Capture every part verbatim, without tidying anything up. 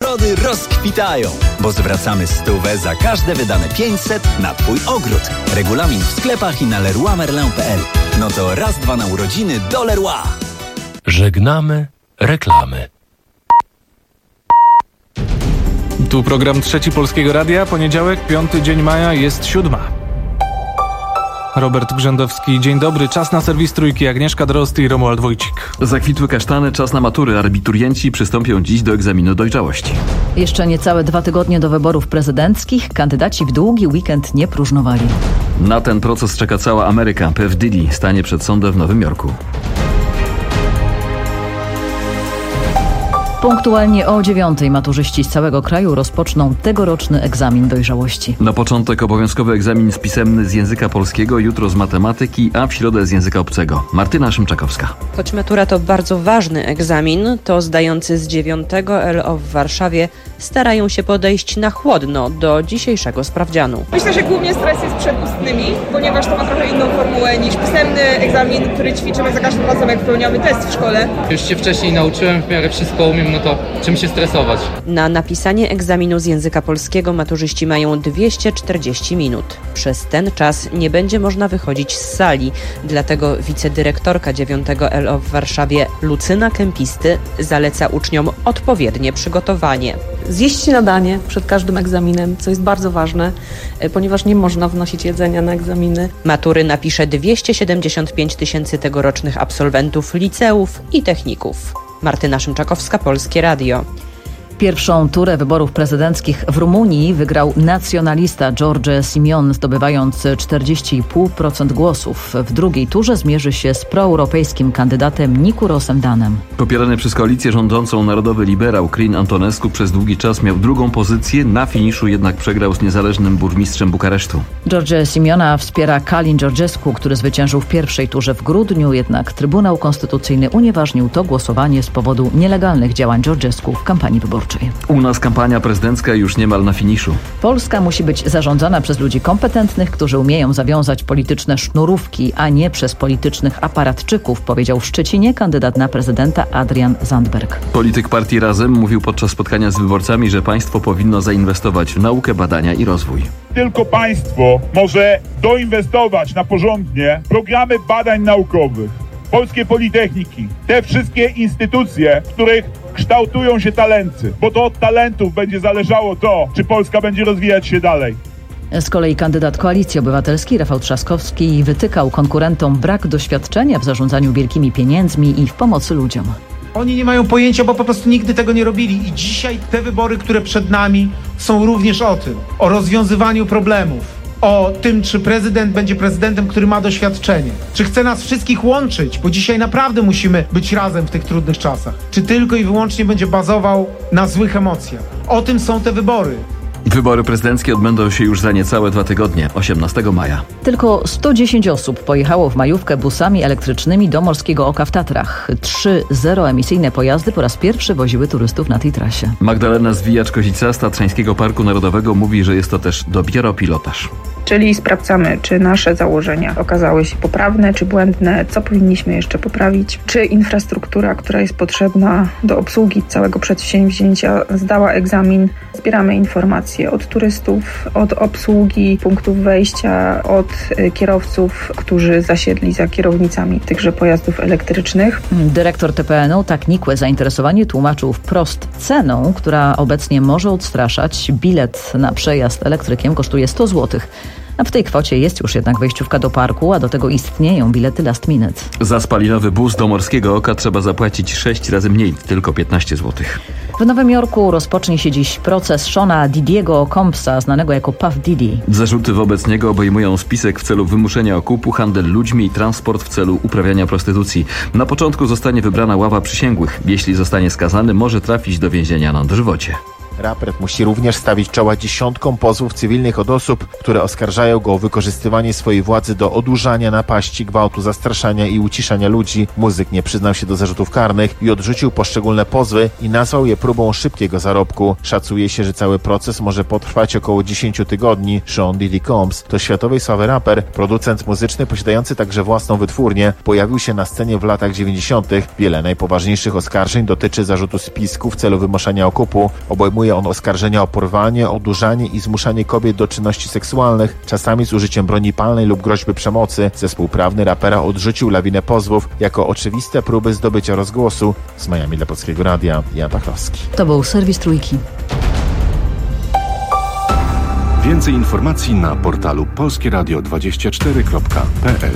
ogrody rozkwitają, bo zwracamy stówę za każde wydane pięćset na Twój ogród. Regulamin w sklepach i na leroy merlin kropka p l. No to raz, dwa na urodziny do Leroy. Żegnamy reklamy. Tu program Trzeci Polskiego Radia, poniedziałek, piąty dzień maja, jest siódma. Robert Grzędowski, dzień dobry. Czas na serwis Trójki. Agnieszka Drozd i Romuald Wójcik. Zakwitły kasztany, czas na matury. Abiturienci przystąpią dziś do egzaminu dojrzałości. Jeszcze niecałe dwa tygodnie do wyborów prezydenckich. Kandydaci w długi weekend nie próżnowali. Na ten proces czeka cała Ameryka. P. Diddy stanie przed sądem w Nowym Jorku. Punktualnie o dziewiątej maturzyści z całego kraju rozpoczną tegoroczny egzamin dojrzałości. Na początek obowiązkowy egzamin spisemny z języka polskiego, jutro z matematyki, a w środę z języka obcego. Martyna Szymczakowska. Choć matura to bardzo ważny egzamin, to zdający z dziewiątego L O w Warszawie starają się podejść na chłodno do dzisiejszego sprawdzianu. Myślę, że głównie stres jest przed ustnymi, ponieważ to ma trochę inną formułę niż pisemny egzamin, który ćwiczymy za każdym razem, jak wypełniamy test w szkole. Już się wcześniej nauczyłem, w miarę wszystko umiem, no to czym się stresować? Na napisanie egzaminu z języka polskiego maturzyści mają dwieście czterdzieści minut. Przez ten czas nie będzie można wychodzić z sali, dlatego wicedyrektorka dziewiątego L O w Warszawie Lucyna Kępisty zaleca uczniom odpowiednie przygotowanie. Zjeść śniadanie przed każdym egzaminem, co jest bardzo ważne, ponieważ nie można wnosić jedzenia na egzaminy. Matury napisze dwieście siedemdziesiąt pięć tysięcy tegorocznych absolwentów liceów i techników. Martyna Szymczakowska, Polskie Radio. Pierwszą turę wyborów prezydenckich w Rumunii wygrał nacjonalista George Simion, zdobywając czterdzieści i pół procent głosów. W drugiej turze zmierzy się z proeuropejskim kandydatem Nicurosem Danem. Popierany przez koalicję rządzącą narodowy liberał Crin Antonescu przez długi czas miał drugą pozycję, na finiszu jednak przegrał z niezależnym burmistrzem Bukaresztu. George Simiona wspiera Calin Georgescu, który zwyciężył w pierwszej turze w grudniu, jednak Trybunał Konstytucyjny unieważnił to głosowanie z powodu nielegalnych działań Georgescu w kampanii wyborczej. U nas kampania prezydencka już niemal na finiszu. Polska musi być zarządzana przez ludzi kompetentnych, którzy umieją zawiązać polityczne sznurówki, a nie przez politycznych aparatczyków, powiedział w Szczecinie kandydat na prezydenta Adrian Zandberg. Polityk partii Razem mówił podczas spotkania z wyborcami, że państwo powinno zainwestować w naukę, badania i rozwój. Tylko państwo może doinwestować na porządnie programy badań naukowych, polskie politechniki, te wszystkie instytucje, w których kształtują się talenty, bo to od talentów będzie zależało to, czy Polska będzie rozwijać się dalej. Z kolei kandydat Koalicji Obywatelskiej Rafał Trzaskowski wytykał konkurentom brak doświadczenia w zarządzaniu wielkimi pieniędzmi i w pomocy ludziom. Oni nie mają pojęcia, bo po prostu nigdy tego nie robili i dzisiaj te wybory, które przed nami, są również o tym, o rozwiązywaniu problemów. O tym, czy prezydent będzie prezydentem, który ma doświadczenie. Czy chce nas wszystkich łączyć, bo dzisiaj naprawdę musimy być razem w tych trudnych czasach. Czy tylko i wyłącznie będzie bazował na złych emocjach. O tym są te wybory. Wybory prezydenckie odbędą się już za niecałe dwa tygodnie, osiemnastego maja. Tylko sto dziesięć osób pojechało w majówkę busami elektrycznymi do Morskiego Oka w Tatrach. Trzy zeroemisyjne pojazdy po raz pierwszy woziły turystów na tej trasie. Magdalena Zwijacz-Kozica z Tatrzańskiego Parku Narodowego mówi, że jest to też dopiero pilotaż. Czyli sprawdzamy, czy nasze założenia okazały się poprawne, czy błędne, co powinniśmy jeszcze poprawić, czy infrastruktura, która jest potrzebna do obsługi całego przedsięwzięcia, zdała egzamin. Zbieramy informacje od turystów, od obsługi punktów wejścia, od kierowców, którzy zasiedli za kierownicami tychże pojazdów elektrycznych. Dyrektor T P N-u tak nikłe zainteresowanie tłumaczył wprost ceną, która obecnie może odstraszać. Bilet na przejazd elektrykiem kosztuje sto złotych. A w tej kwocie jest już jednak wejściówka do parku, a do tego istnieją bilety last minute. Za spalinowy bus do Morskiego Oka trzeba zapłacić sześć razy mniej, tylko piętnaście złotych. W Nowym Jorku rozpocznie się dziś proces Shona Diddy'ego Combsa, znanego jako Puff Diddy. Zarzuty wobec niego obejmują spisek w celu wymuszenia okupu, handel ludźmi i transport w celu uprawiania prostytucji. Na początku zostanie wybrana ława przysięgłych. Jeśli zostanie skazany, może trafić do więzienia na dożywocie. Raper musi również stawić czoła dziesiątkom pozwów cywilnych od osób, które oskarżają go o wykorzystywanie swojej władzy do odurzania, napaści, gwałtu, zastraszania i uciszania ludzi. Muzyk nie przyznał się do zarzutów karnych i odrzucił poszczególne pozwy i nazwał je próbą szybkiego zarobku. Szacuje się, że cały proces może potrwać około dziesięć tygodni. Sean Diddy Combs to światowej sławy raper, producent muzyczny posiadający także własną wytwórnię. Pojawił się na scenie w latach dziewięćdziesiątych. Wiele najpoważniejszych oskarżeń dotyczy zarzutu spisku w celu wymuszania okupu. Obejmuje on oskarżenia o porwanie, odurzanie i zmuszanie kobiet do czynności seksualnych, czasami z użyciem broni palnej lub groźby przemocy. Zespół prawny rapera odrzucił lawinę pozwów jako oczywiste próby zdobycia rozgłosu. Z Miami dla Polskiego Radia, Jan Pachlowski. To był serwis Trójki. Więcej informacji na portalu polskie radio dwadzieścia cztery kropka p l.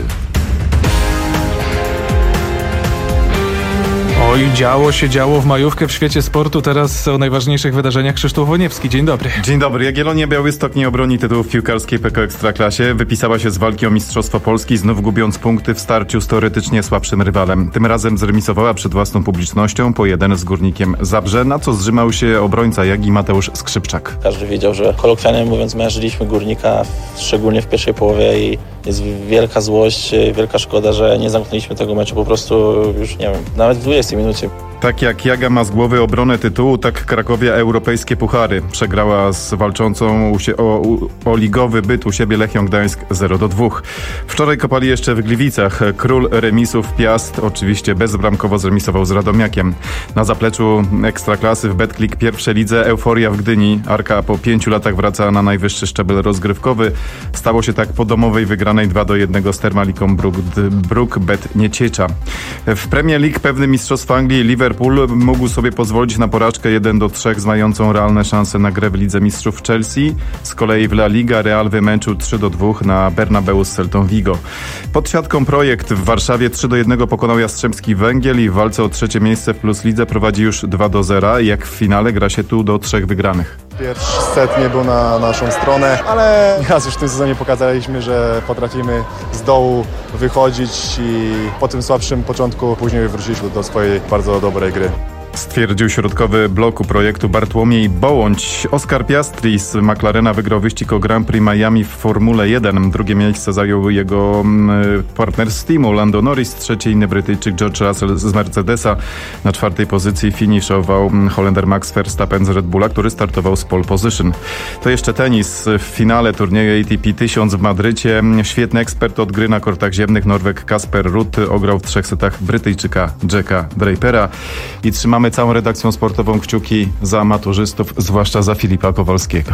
Oj, działo się działo w majówkę w świecie sportu. Teraz o najważniejszych wydarzeniach Krzysztof Woniewski. Dzień dobry. Dzień dobry. Jagiellonia Białystok nie obroni tytułów piłkarskiej P K O Ekstraklasie. Wypisała się z walki o Mistrzostwo Polski, znów gubiąc punkty w starciu z teoretycznie słabszym rywalem. Tym razem zremisowała przed własną publicznością po jeden z Górnikiem Zabrze, na co zrzymał się obrońca Jagi Mateusz Skrzypczak. Każdy wiedział, że kolokwialnie mówiąc mężyliśmy Górnika, szczególnie w pierwszej połowie, i jest wielka złość, wielka szkoda, że nie zamknęliśmy tego meczu po prostu już, nie wiem, nawet w dwudziestej minucie. Tak jak Jaga ma z głowy obronę tytułu, tak Krakowia europejskie puchary. Przegrała z walczącą u sie- o, o ligowy byt u siebie Lechią Gdańsk zero do dwóch. Wczoraj kopali jeszcze w Gliwicach. Król remisów Piast oczywiście bezbramkowo zremisował z Radomiakiem. Na zapleczu Ekstraklasy w Betclic pierwszej lidze euforia w Gdyni. Arka po pięciu latach wraca na najwyższy szczebel rozgrywkowy. Stało się tak po domowej wygranej dwa do jednego z Termaliką Bruk Bet Nieciecza. W Premier League pewny mistrzostw Anglii Liverpool mógł sobie pozwolić na porażkę jeden do trzech z mającą realne szanse na grę w Lidze Mistrzów Chelsea. Z kolei w La Liga Real wymęczył trzy do dwóch na Bernabeu z Celtą Vigo. Pod siatką Projekt w Warszawie trzy do jednego pokonał Jastrzębski Węgiel i w walce o trzecie miejsce w Plus Lidze prowadzi już dwa do zera. Jak w finale gra się tu do trzech wygranych. Pierwszy set nie był na naszą stronę, ale raz już w tym sezonie pokazaliśmy, że potrafimy z dołu wychodzić i po tym słabszym początku później wróciliśmy do swojej bardzo dobrej gry. Stwierdził środkowy bloku Projektu Bartłomiej Bołądź. Oscar Piastri z McLarena wygrał wyścig o Grand Prix Miami w Formule jeden. Drugie miejsce zajął jego partner z teamu Lando Norris. Trzeci inny Brytyjczyk George Russell z Mercedesa. Na czwartej pozycji finiszował Holender Max Verstappen z Red Bulla, który startował z pole position. To jeszcze tenis. W finale turnieju A T P tysiąc w Madrycie świetny ekspert od gry na kortach ziemnych Norweg Kasper Ruud ograł w trzech setach Brytyjczyka Jacka Drapera. I trzymamy całą redakcją sportową kciuki za maturzystów, zwłaszcza za Filipa Kowalskiego.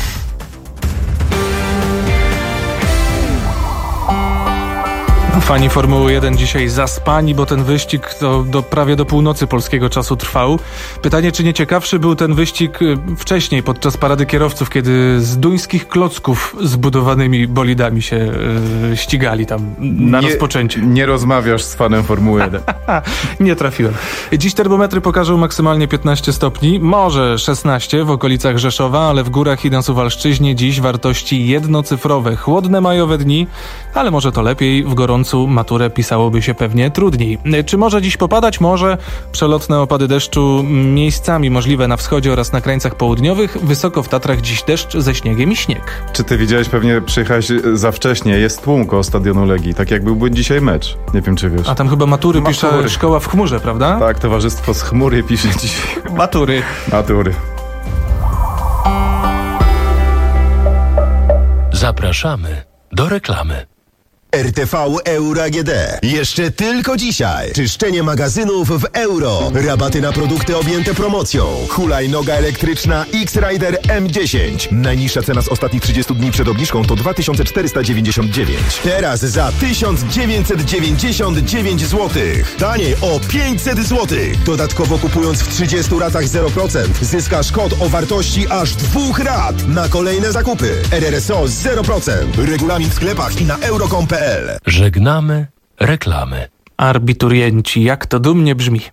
Fani Formuły jeden dzisiaj zaspani, bo ten wyścig to do, prawie do północy polskiego czasu trwał. Pytanie, czy nie ciekawszy był ten wyścig wcześniej, podczas parady kierowców, kiedy z duńskich klocków zbudowanymi bolidami się yy, ścigali tam na nie, rozpoczęcie. Nie rozmawiasz z fanem Formuły jeden. Nie trafiłem. Dziś termometry pokażą maksymalnie piętnaście stopni, może szesnaście w okolicach Rzeszowa, ale w górach i na Suwalszczyźnie dziś wartości jednocyfrowe. Chłodne majowe dni, ale może to lepiej, w gorącu maturę pisałoby się pewnie trudniej. Czy może dziś popadać? Może. Przelotne opady deszczu miejscami możliwe na wschodzie oraz na krańcach południowych. Wysoko w Tatrach dziś deszcz ze śniegiem i śnieg. Czy ty widziałeś, pewnie przyjechałeś za wcześnie, jest tłum koło stadionu Legii, tak jakby był dzisiaj mecz. Nie wiem, czy wiesz. A tam chyba matury, matury. pisze szkoła w chmurze, prawda? Tak, towarzystwo z chmury pisze dzisiaj. Matury. Matury. Zapraszamy do reklamy. R T V Euro A G D. Jeszcze tylko dzisiaj. Czyszczenie magazynów w euro. Rabaty na produkty objęte promocją. Hulajnoga elektryczna X-Rider M dziesięć. Najniższa cena z ostatnich trzydziestu dni przed obniżką to dwa tysiące czterysta dziewięćdziesiąt dziewięć. Teraz za tysiąc dziewięćset dziewięćdziesiąt dziewięć złotych. Taniej o pięćset złotych. Dodatkowo kupując w trzydziestu ratach zero procent zyskasz kod o wartości aż dwóch rat na kolejne zakupy. R R S O zero procent. Regulamin w sklepach i na euro kropka com kropka p l. Żegnamy reklamy. Arbiturienci, jak to dumnie brzmi.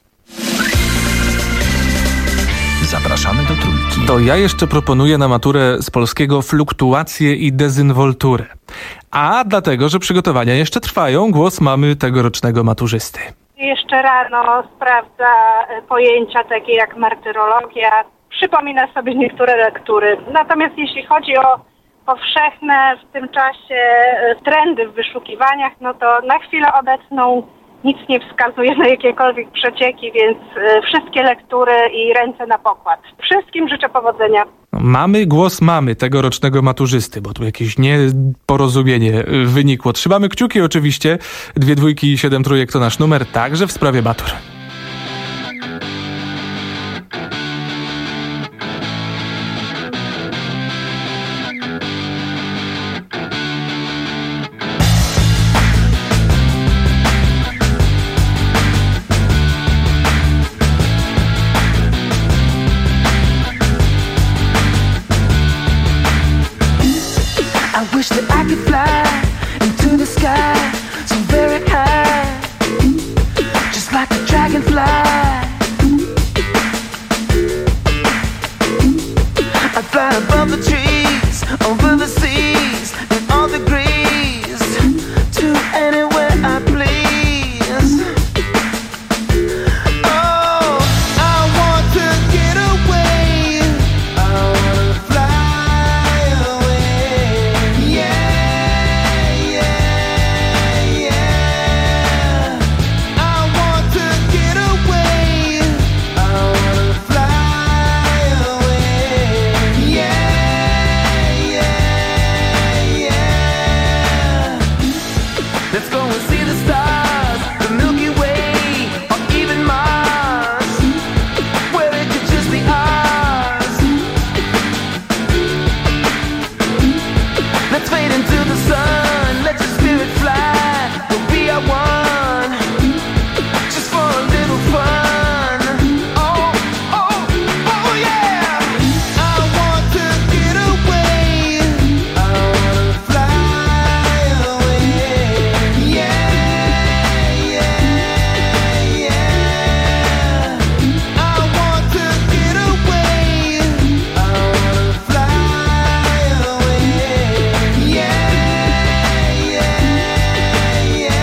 Zapraszamy do Trójki. To ja jeszcze proponuję na maturę z polskiego fluktuację i dezynwolturę. A dlatego, że przygotowania jeszcze trwają, głos mamy tegorocznego maturzysty. Jeszcze rano sprawdza pojęcia takie jak martyrologia, przypomina sobie niektóre lektury. Natomiast jeśli chodzi o powszechne w tym czasie trendy w wyszukiwaniach, no to na chwilę obecną nic nie wskazuje na jakiekolwiek przecieki, więc wszystkie lektury i ręce na pokład. Wszystkim życzę powodzenia. Mamy głos mamy tegorocznego maturzysty, bo tu jakieś nieporozumienie wynikło. Trzymamy kciuki oczywiście. Dwie dwójki i siedem trójek to nasz numer, także w sprawie matur. I wish that I could fly into the sky so very high, just like a dragonfly. I'd fly above the trees, over the seas, and all the degrees, to anywhere I please. Oh, I want to get away. I wanna fly away. Yeah, yeah, yeah. I want to get away. I wanna fly away. Yeah, yeah, yeah. Let's go and see the stars, the Milky Way, or even Mars, where it could just be ours. Let's fade into the sun, let your spirit fly, we'll be our one, just for a little fun. Oh, oh, oh yeah! I want to get away, I wanna fly away. Yeah, yeah, yeah. I want to get away, I wanna fly away. Yeah, yeah, yeah.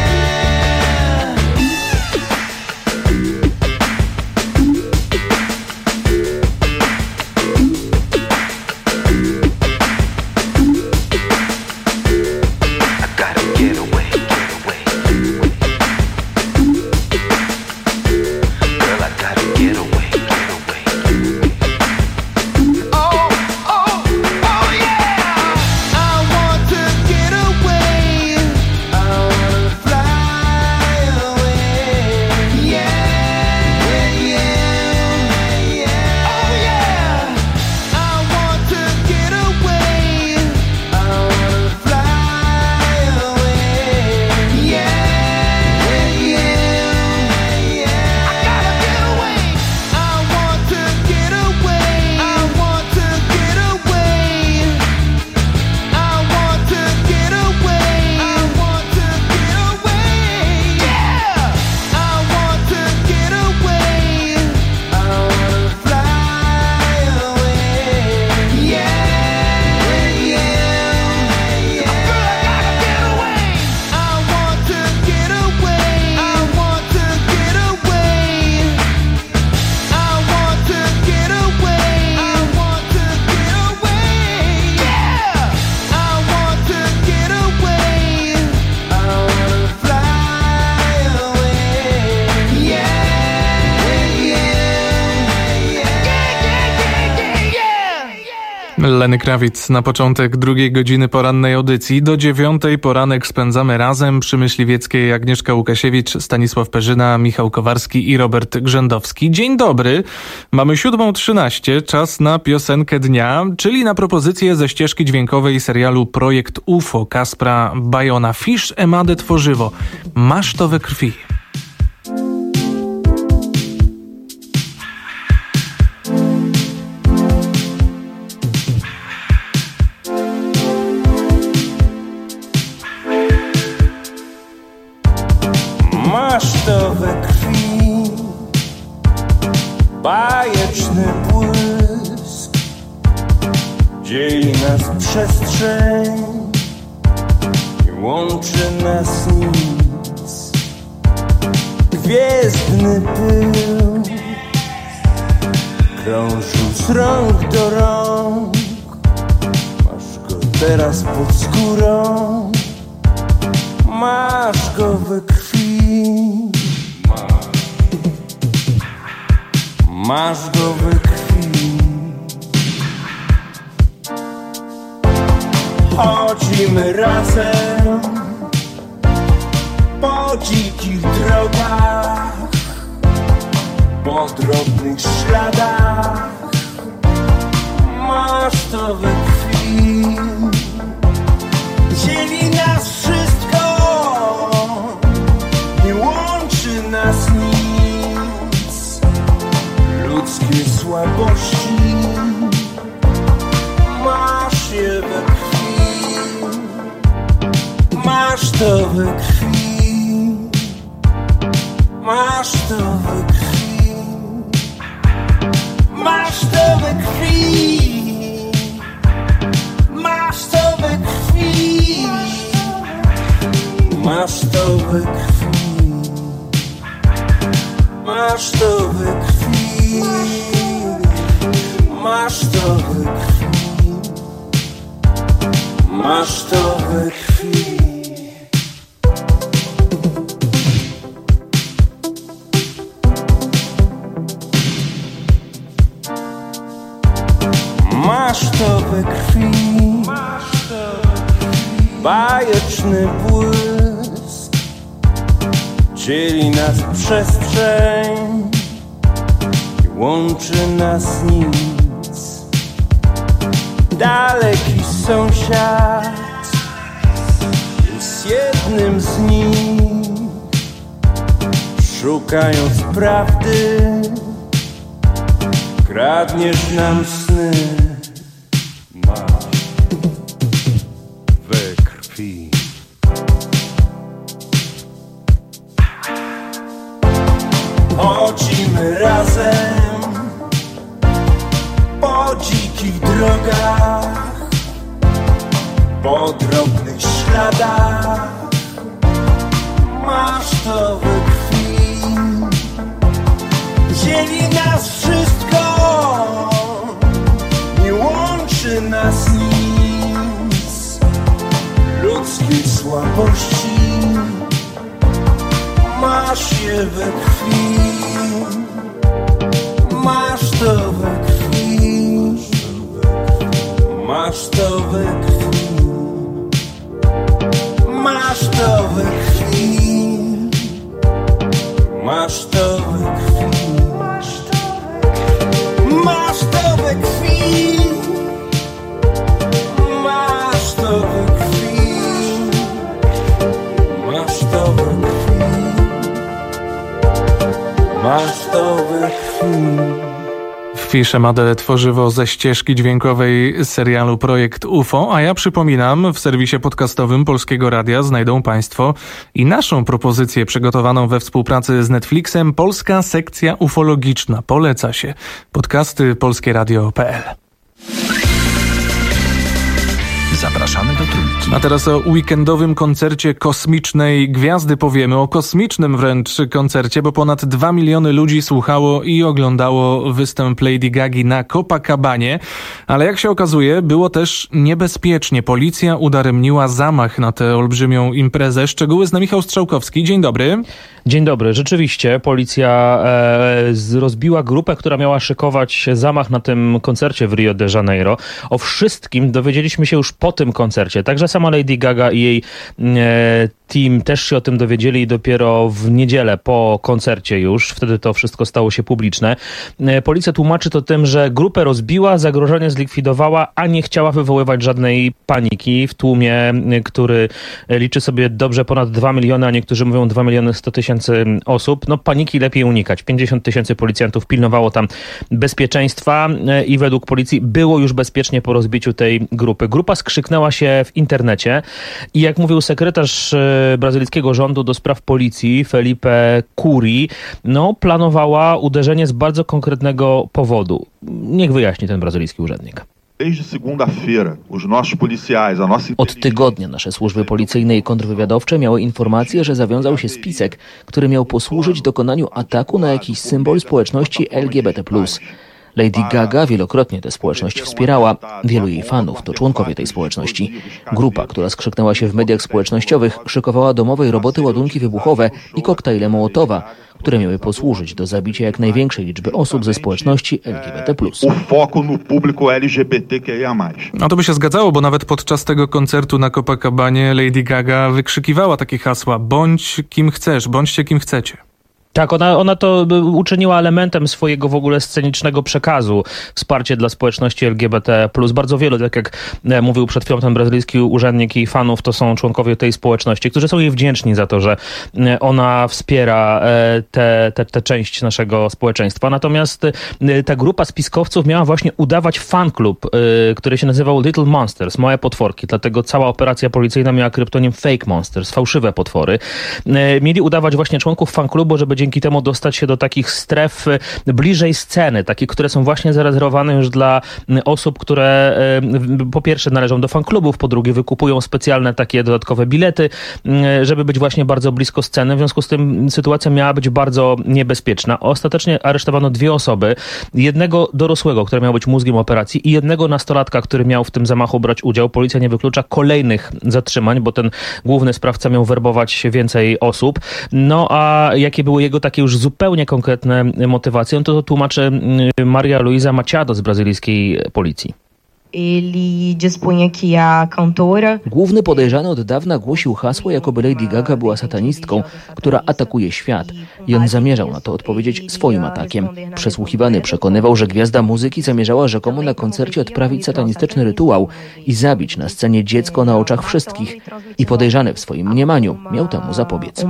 I gotta get away, get away. Girl, I gotta get away, get away. Oh, oh, oh yeah! I want to get away. I wanna fly away. Yeah, yeah, yeah. Oh yeah! I want to get away. I wanna fly away. Yeah, yeah, yeah. I gotta get away. I want to get away. I want to get away. I want to get away. I want to get away. Yeah. I want to get away. I wanna fly away. Yeah, yeah, yeah. Girl, I gotta get away. I want to get away. I want to get away. I want to get away. I want to get away. Yeah. I want to get away. I wanna fly away. Yeah, yeah, yeah. Yeah, yeah, yeah. Lenny Kravitz na początek drugiej godziny porannej audycji. Do dziewiątej poranek spędzamy razem przy Myśliwieckiej. Agnieszka Łukasiewicz, Stanisław Perzyna, Michał Kowarski i Robert Grzędowski. Dzień dobry. Mamy siódmą trzynaście, czas na piosenkę dnia, czyli na propozycję ze ścieżki dźwiękowej serialu Projekt U F O Kaspra Bajona. Fisz Emadę Tworzywo. Masz to we krwi. Masz to we krwi, bajeczny błysk, dzieli nas przestrzeń i łączy nas nic. Gwiezdny pył, krążył z rąk do rąk. Masz go teraz pod skórą, masz go we krwi, masz go we krwi. Chodzimy razem po dzikich drogach, po drobnych śladach, masz to we krwi. Dzieli nas wszystko, nie łączy nas nic, ludzkie słabości, masz je we krwi, masz to we krwi, masz to we krwi, masz to we krwi, masz to we krwi, masz to we krwi, masz to we krwi, masz to we krwi, masz to we krwi. Masz to we krwi, bajeczny błysk, dzieli nas przestrzeń i łączy nas nic. Daleki sąsiad jest jednym z nich, szukając prawdy, kradniesz nam sny. We krwi. Chodzimy razem po dzikich drogach, po drobnych śladach, masz to we krwi. Dzieli nas wszystko, nie łączy nas nic, ludzkie słabości, masz je we krwi, masz to we krwi, masz to we krwi, masz to we krwi, masz to we krwi, masz to we krwi, masz to we krwi, masz to we krwi, masz to we krwi. Fisze Made tworzywo ze ścieżki dźwiękowej serialu Projekt U F O, a ja przypominam, w serwisie podcastowym Polskiego Radia znajdą Państwo i naszą propozycję przygotowaną we współpracy z Netflixem, Polska Sekcja Ufologiczna. Poleca się. Podcasty polskie radio kropka p l. Zapraszamy do Trójki. A teraz o weekendowym koncercie kosmicznej gwiazdy powiemy, o kosmicznym wręcz koncercie, bo ponad dwa miliony ludzi słuchało i oglądało występ Lady Gagi na Copacabanie, ale jak się okazuje, było też niebezpiecznie. Policja udaremniła zamach na tę olbrzymią imprezę. Szczegóły zna Michał Strzałkowski. Dzień dobry. Dzień dobry. Rzeczywiście policja e, rozbiła grupę, która miała szykować zamach na tym koncercie w Rio de Janeiro. O wszystkim dowiedzieliśmy się już po tym koncercie. Także sama Lady Gaga i jej e, team też się o tym dowiedzieli dopiero w niedzielę po koncercie już. Wtedy to wszystko stało się publiczne. E, policja tłumaczy to tym, że grupę rozbiła, zagrożenie zlikwidowała, a nie chciała wywoływać żadnej paniki w tłumie, który liczy sobie dobrze ponad dwa miliony, a niektórzy mówią dwa miliony sto tysięcy osób. No paniki lepiej unikać. pięćdziesiąt tysięcy policjantów pilnowało tam bezpieczeństwa i według policji było już bezpiecznie po rozbiciu tej grupy. Grupa skrzyknęła się w internecie i jak mówił sekretarz brazylijskiego rządu do spraw policji Felipe Curi, no planowała uderzenie z bardzo konkretnego powodu. Niech wyjaśni ten brazylijski urzędnik. Od tygodnia nasze służby policyjne i kontrwywiadowcze miały informację, że zawiązał się spisek, który miał posłużyć dokonaniu ataku na jakiś symbol społeczności L G B T plus. Lady Gaga wielokrotnie tę społeczność wspierała. Wielu jej fanów to członkowie tej społeczności. Grupa, która skrzyknęła się w mediach społecznościowych, szykowała domowej roboty ładunki wybuchowe i koktajle Mołotowa, które miały posłużyć do zabicia jak największej liczby osób ze społeczności L G B T plus. No to by się zgadzało, bo nawet podczas tego koncertu na Copacabanie Lady Gaga wykrzykiwała takie hasła: bądź kim chcesz, bądźcie kim chcecie. Tak, ona, ona to uczyniła elementem swojego w ogóle scenicznego przekazu. Wsparcie dla społeczności L G B T plus. Bardzo wielu, tak jak mówił przed chwilą ten brazylijski urzędnik, jej fanów to są członkowie tej społeczności, którzy są jej wdzięczni za to, że ona wspiera tę te, te, te część naszego społeczeństwa. Natomiast ta grupa spiskowców miała właśnie udawać fanklub, który się nazywał Little Monsters, małe potworki. Dlatego cała operacja policyjna miała kryptonim Fake Monsters, fałszywe potwory. Mieli udawać właśnie członków fanklubu, żeby dzięki temu dostać się do takich stref bliżej sceny, takich, które są właśnie zarezerwowane już dla osób, które po pierwsze należą do fanklubów, po drugie wykupują specjalne takie dodatkowe bilety, żeby być właśnie bardzo blisko sceny. W związku z tym sytuacja miała być bardzo niebezpieczna. Ostatecznie aresztowano dwie osoby. Jednego dorosłego, który miał być mózgiem operacji, i jednego nastolatka, który miał w tym zamachu brać udział. Policja nie wyklucza kolejnych zatrzymań, bo ten główny sprawca miał werbować więcej osób. No a jakie były jego takie już zupełnie konkretne motywacje, to, to tłumaczy Maria Luisa Machado z brazylijskiej policji. Główny podejrzany od dawna głosił hasło, jakoby Lady Gaga była satanistką, która atakuje świat, i on zamierzał na to odpowiedzieć swoim atakiem. Przesłuchiwany przekonywał, że gwiazda muzyki zamierzała rzekomo na koncercie odprawić satanistyczny rytuał i zabić na scenie dziecko na oczach wszystkich. I podejrzany w swoim mniemaniu miał temu zapobiec.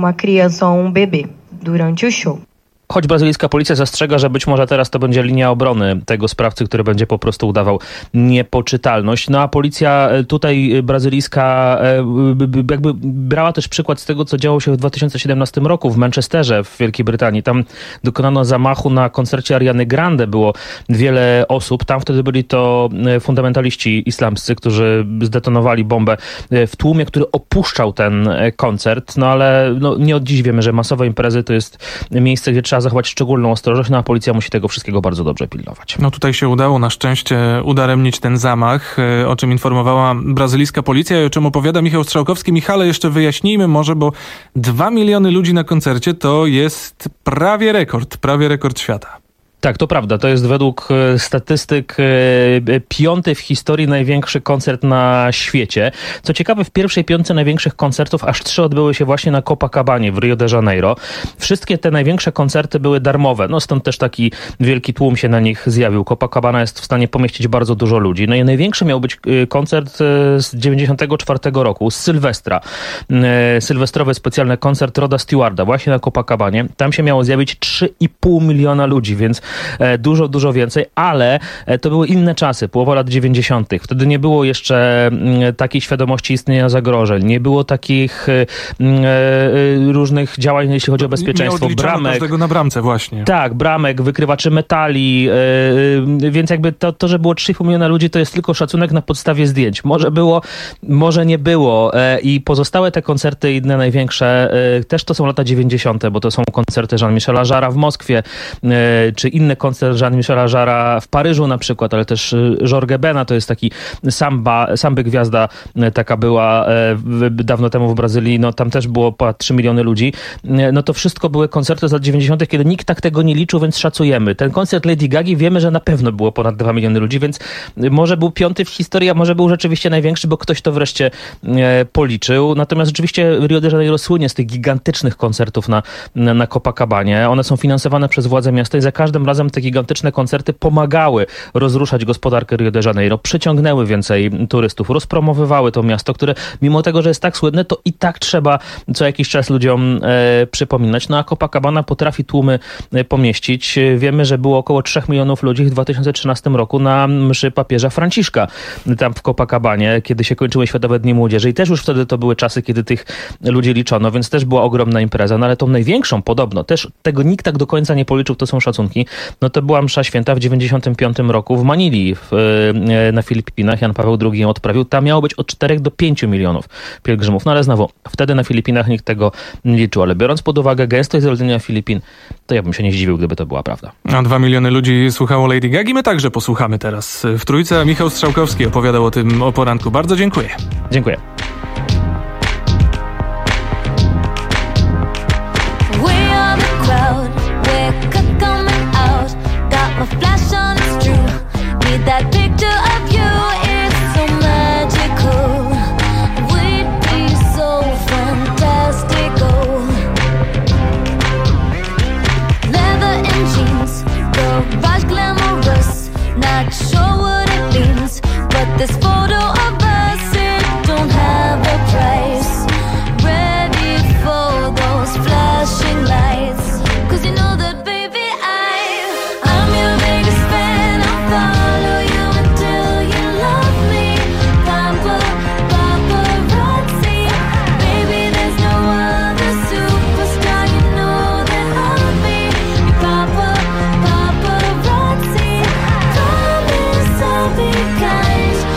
Choć brazylijska policja zastrzega, że być może teraz to będzie linia obrony tego sprawcy, który będzie po prostu udawał niepoczytalność. No a policja tutaj brazylijska jakby brała też przykład z tego, co działo się w dwa tysiące siedemnastym roku w Manchesterze w Wielkiej Brytanii. Tam dokonano zamachu na koncercie Ariany Grande. Było wiele osób. Tam wtedy byli to fundamentaliści islamscy, którzy zdetonowali bombę w tłumie, który opuszczał ten koncert. No ale no, nie od dziś wiemy, że masowe imprezy to jest miejsce, gdzie trzeba zachować szczególną ostrożność, no a policja musi tego wszystkiego bardzo dobrze pilnować. No tutaj się udało na szczęście udaremnić ten zamach, o czym informowała brazylijska policja i o czym opowiada Michał Strzałkowski. Michale, jeszcze wyjaśnijmy może, bo dwa miliony ludzi na koncercie to jest prawie rekord, prawie rekord świata. Tak, to prawda. To jest według statystyk piąty w historii największy koncert na świecie. Co ciekawe, w pierwszej piątce największych koncertów aż trzy odbyły się właśnie na Copacabanie w Rio de Janeiro. Wszystkie te największe koncerty były darmowe. No stąd też taki wielki tłum się na nich zjawił. Copacabana jest w stanie pomieścić bardzo dużo ludzi. No i największy miał być koncert z dziewięćdziesiątego czwartego roku, z Sylwestra. Sylwestrowy specjalny koncert Roda Stewarda właśnie na Copacabanie. Tam się miało zjawić trzy i pół miliona ludzi, więc dużo, dużo więcej, ale to były inne czasy, połowa lat dziewięćdziesiątych. Wtedy nie było jeszcze takiej świadomości istnienia zagrożeń, nie było takich różnych działań, jeśli chodzi o bezpieczeństwo. Nie bramek. Każdego na bramce właśnie. Tak, bramek, wykrywaczy metali, więc jakby to, to, że było trzy i pół miliona ludzi, to jest tylko szacunek na podstawie zdjęć. Może było, może nie było i pozostałe te koncerty, inne największe, też to są lata dziewięćdziesiąte, bo to są koncerty Jean-Michela Jarre'a w Moskwie, czy inny koncert Jean-Michela Jarre'a w Paryżu na przykład, ale też Jorge Bena, to jest taki samba, samby gwiazda, taka była dawno temu w Brazylii, no tam też było ponad trzy miliony ludzi. No to wszystko były koncerty z lat dziewięćdziesiątych, kiedy nikt tak tego nie liczył, więc szacujemy. Ten koncert Lady Gagi wiemy, że na pewno było ponad dwa miliony ludzi, więc może był piąty w historii, a może był rzeczywiście największy, bo ktoś to wreszcie policzył. Natomiast rzeczywiście Rio de Janeiro słynie z tych gigantycznych koncertów na, na, na Copacabanie. One są finansowane przez władze miasta i za każdym razem te gigantyczne koncerty pomagały rozruszać gospodarkę Rio de Janeiro, przyciągnęły więcej turystów, rozpromowywały to miasto, które mimo tego, że jest tak słynne, to i tak trzeba co jakiś czas ludziom e, przypominać. No a Copacabana potrafi tłumy pomieścić. Wiemy, że było około trzech milionów ludzi w dwa tysiące trzynastym roku na mszy papieża Franciszka tam w Copacabanie, kiedy się kończyły Światowe Dni Młodzieży i też już wtedy to były czasy, kiedy tych ludzi liczono, więc też była ogromna impreza. No ale tą największą podobno, też tego nikt tak do końca nie policzył, to są szacunki, No to była msza święta w dziewięćdziesiątym piątym roku w Manili w, na Filipinach. Jan Paweł drugi ją odprawił. Tam miało być od czterech do pięciu milionów pielgrzymów. No ale znowu, wtedy na Filipinach nikt tego nie liczył. Ale biorąc pod uwagę gęstość zaludnienia Filipin, to ja bym się nie zdziwił, gdyby to była prawda. A dwa miliony ludzi słuchało Lady Gagi. My także posłuchamy teraz w Trójce. Michał Strzałkowski opowiadał o tym o poranku. Bardzo dziękuję. Dziękuję. This photo of us, it don't have a price. Ready for those flashing lights. Cause you know that baby I, I'm your biggest fan. I'll follow you until you love me. Papa, paparazzi. Baby there's no other superstar. You know that I'll be Papa, paparazzi. Promise I'll be kind.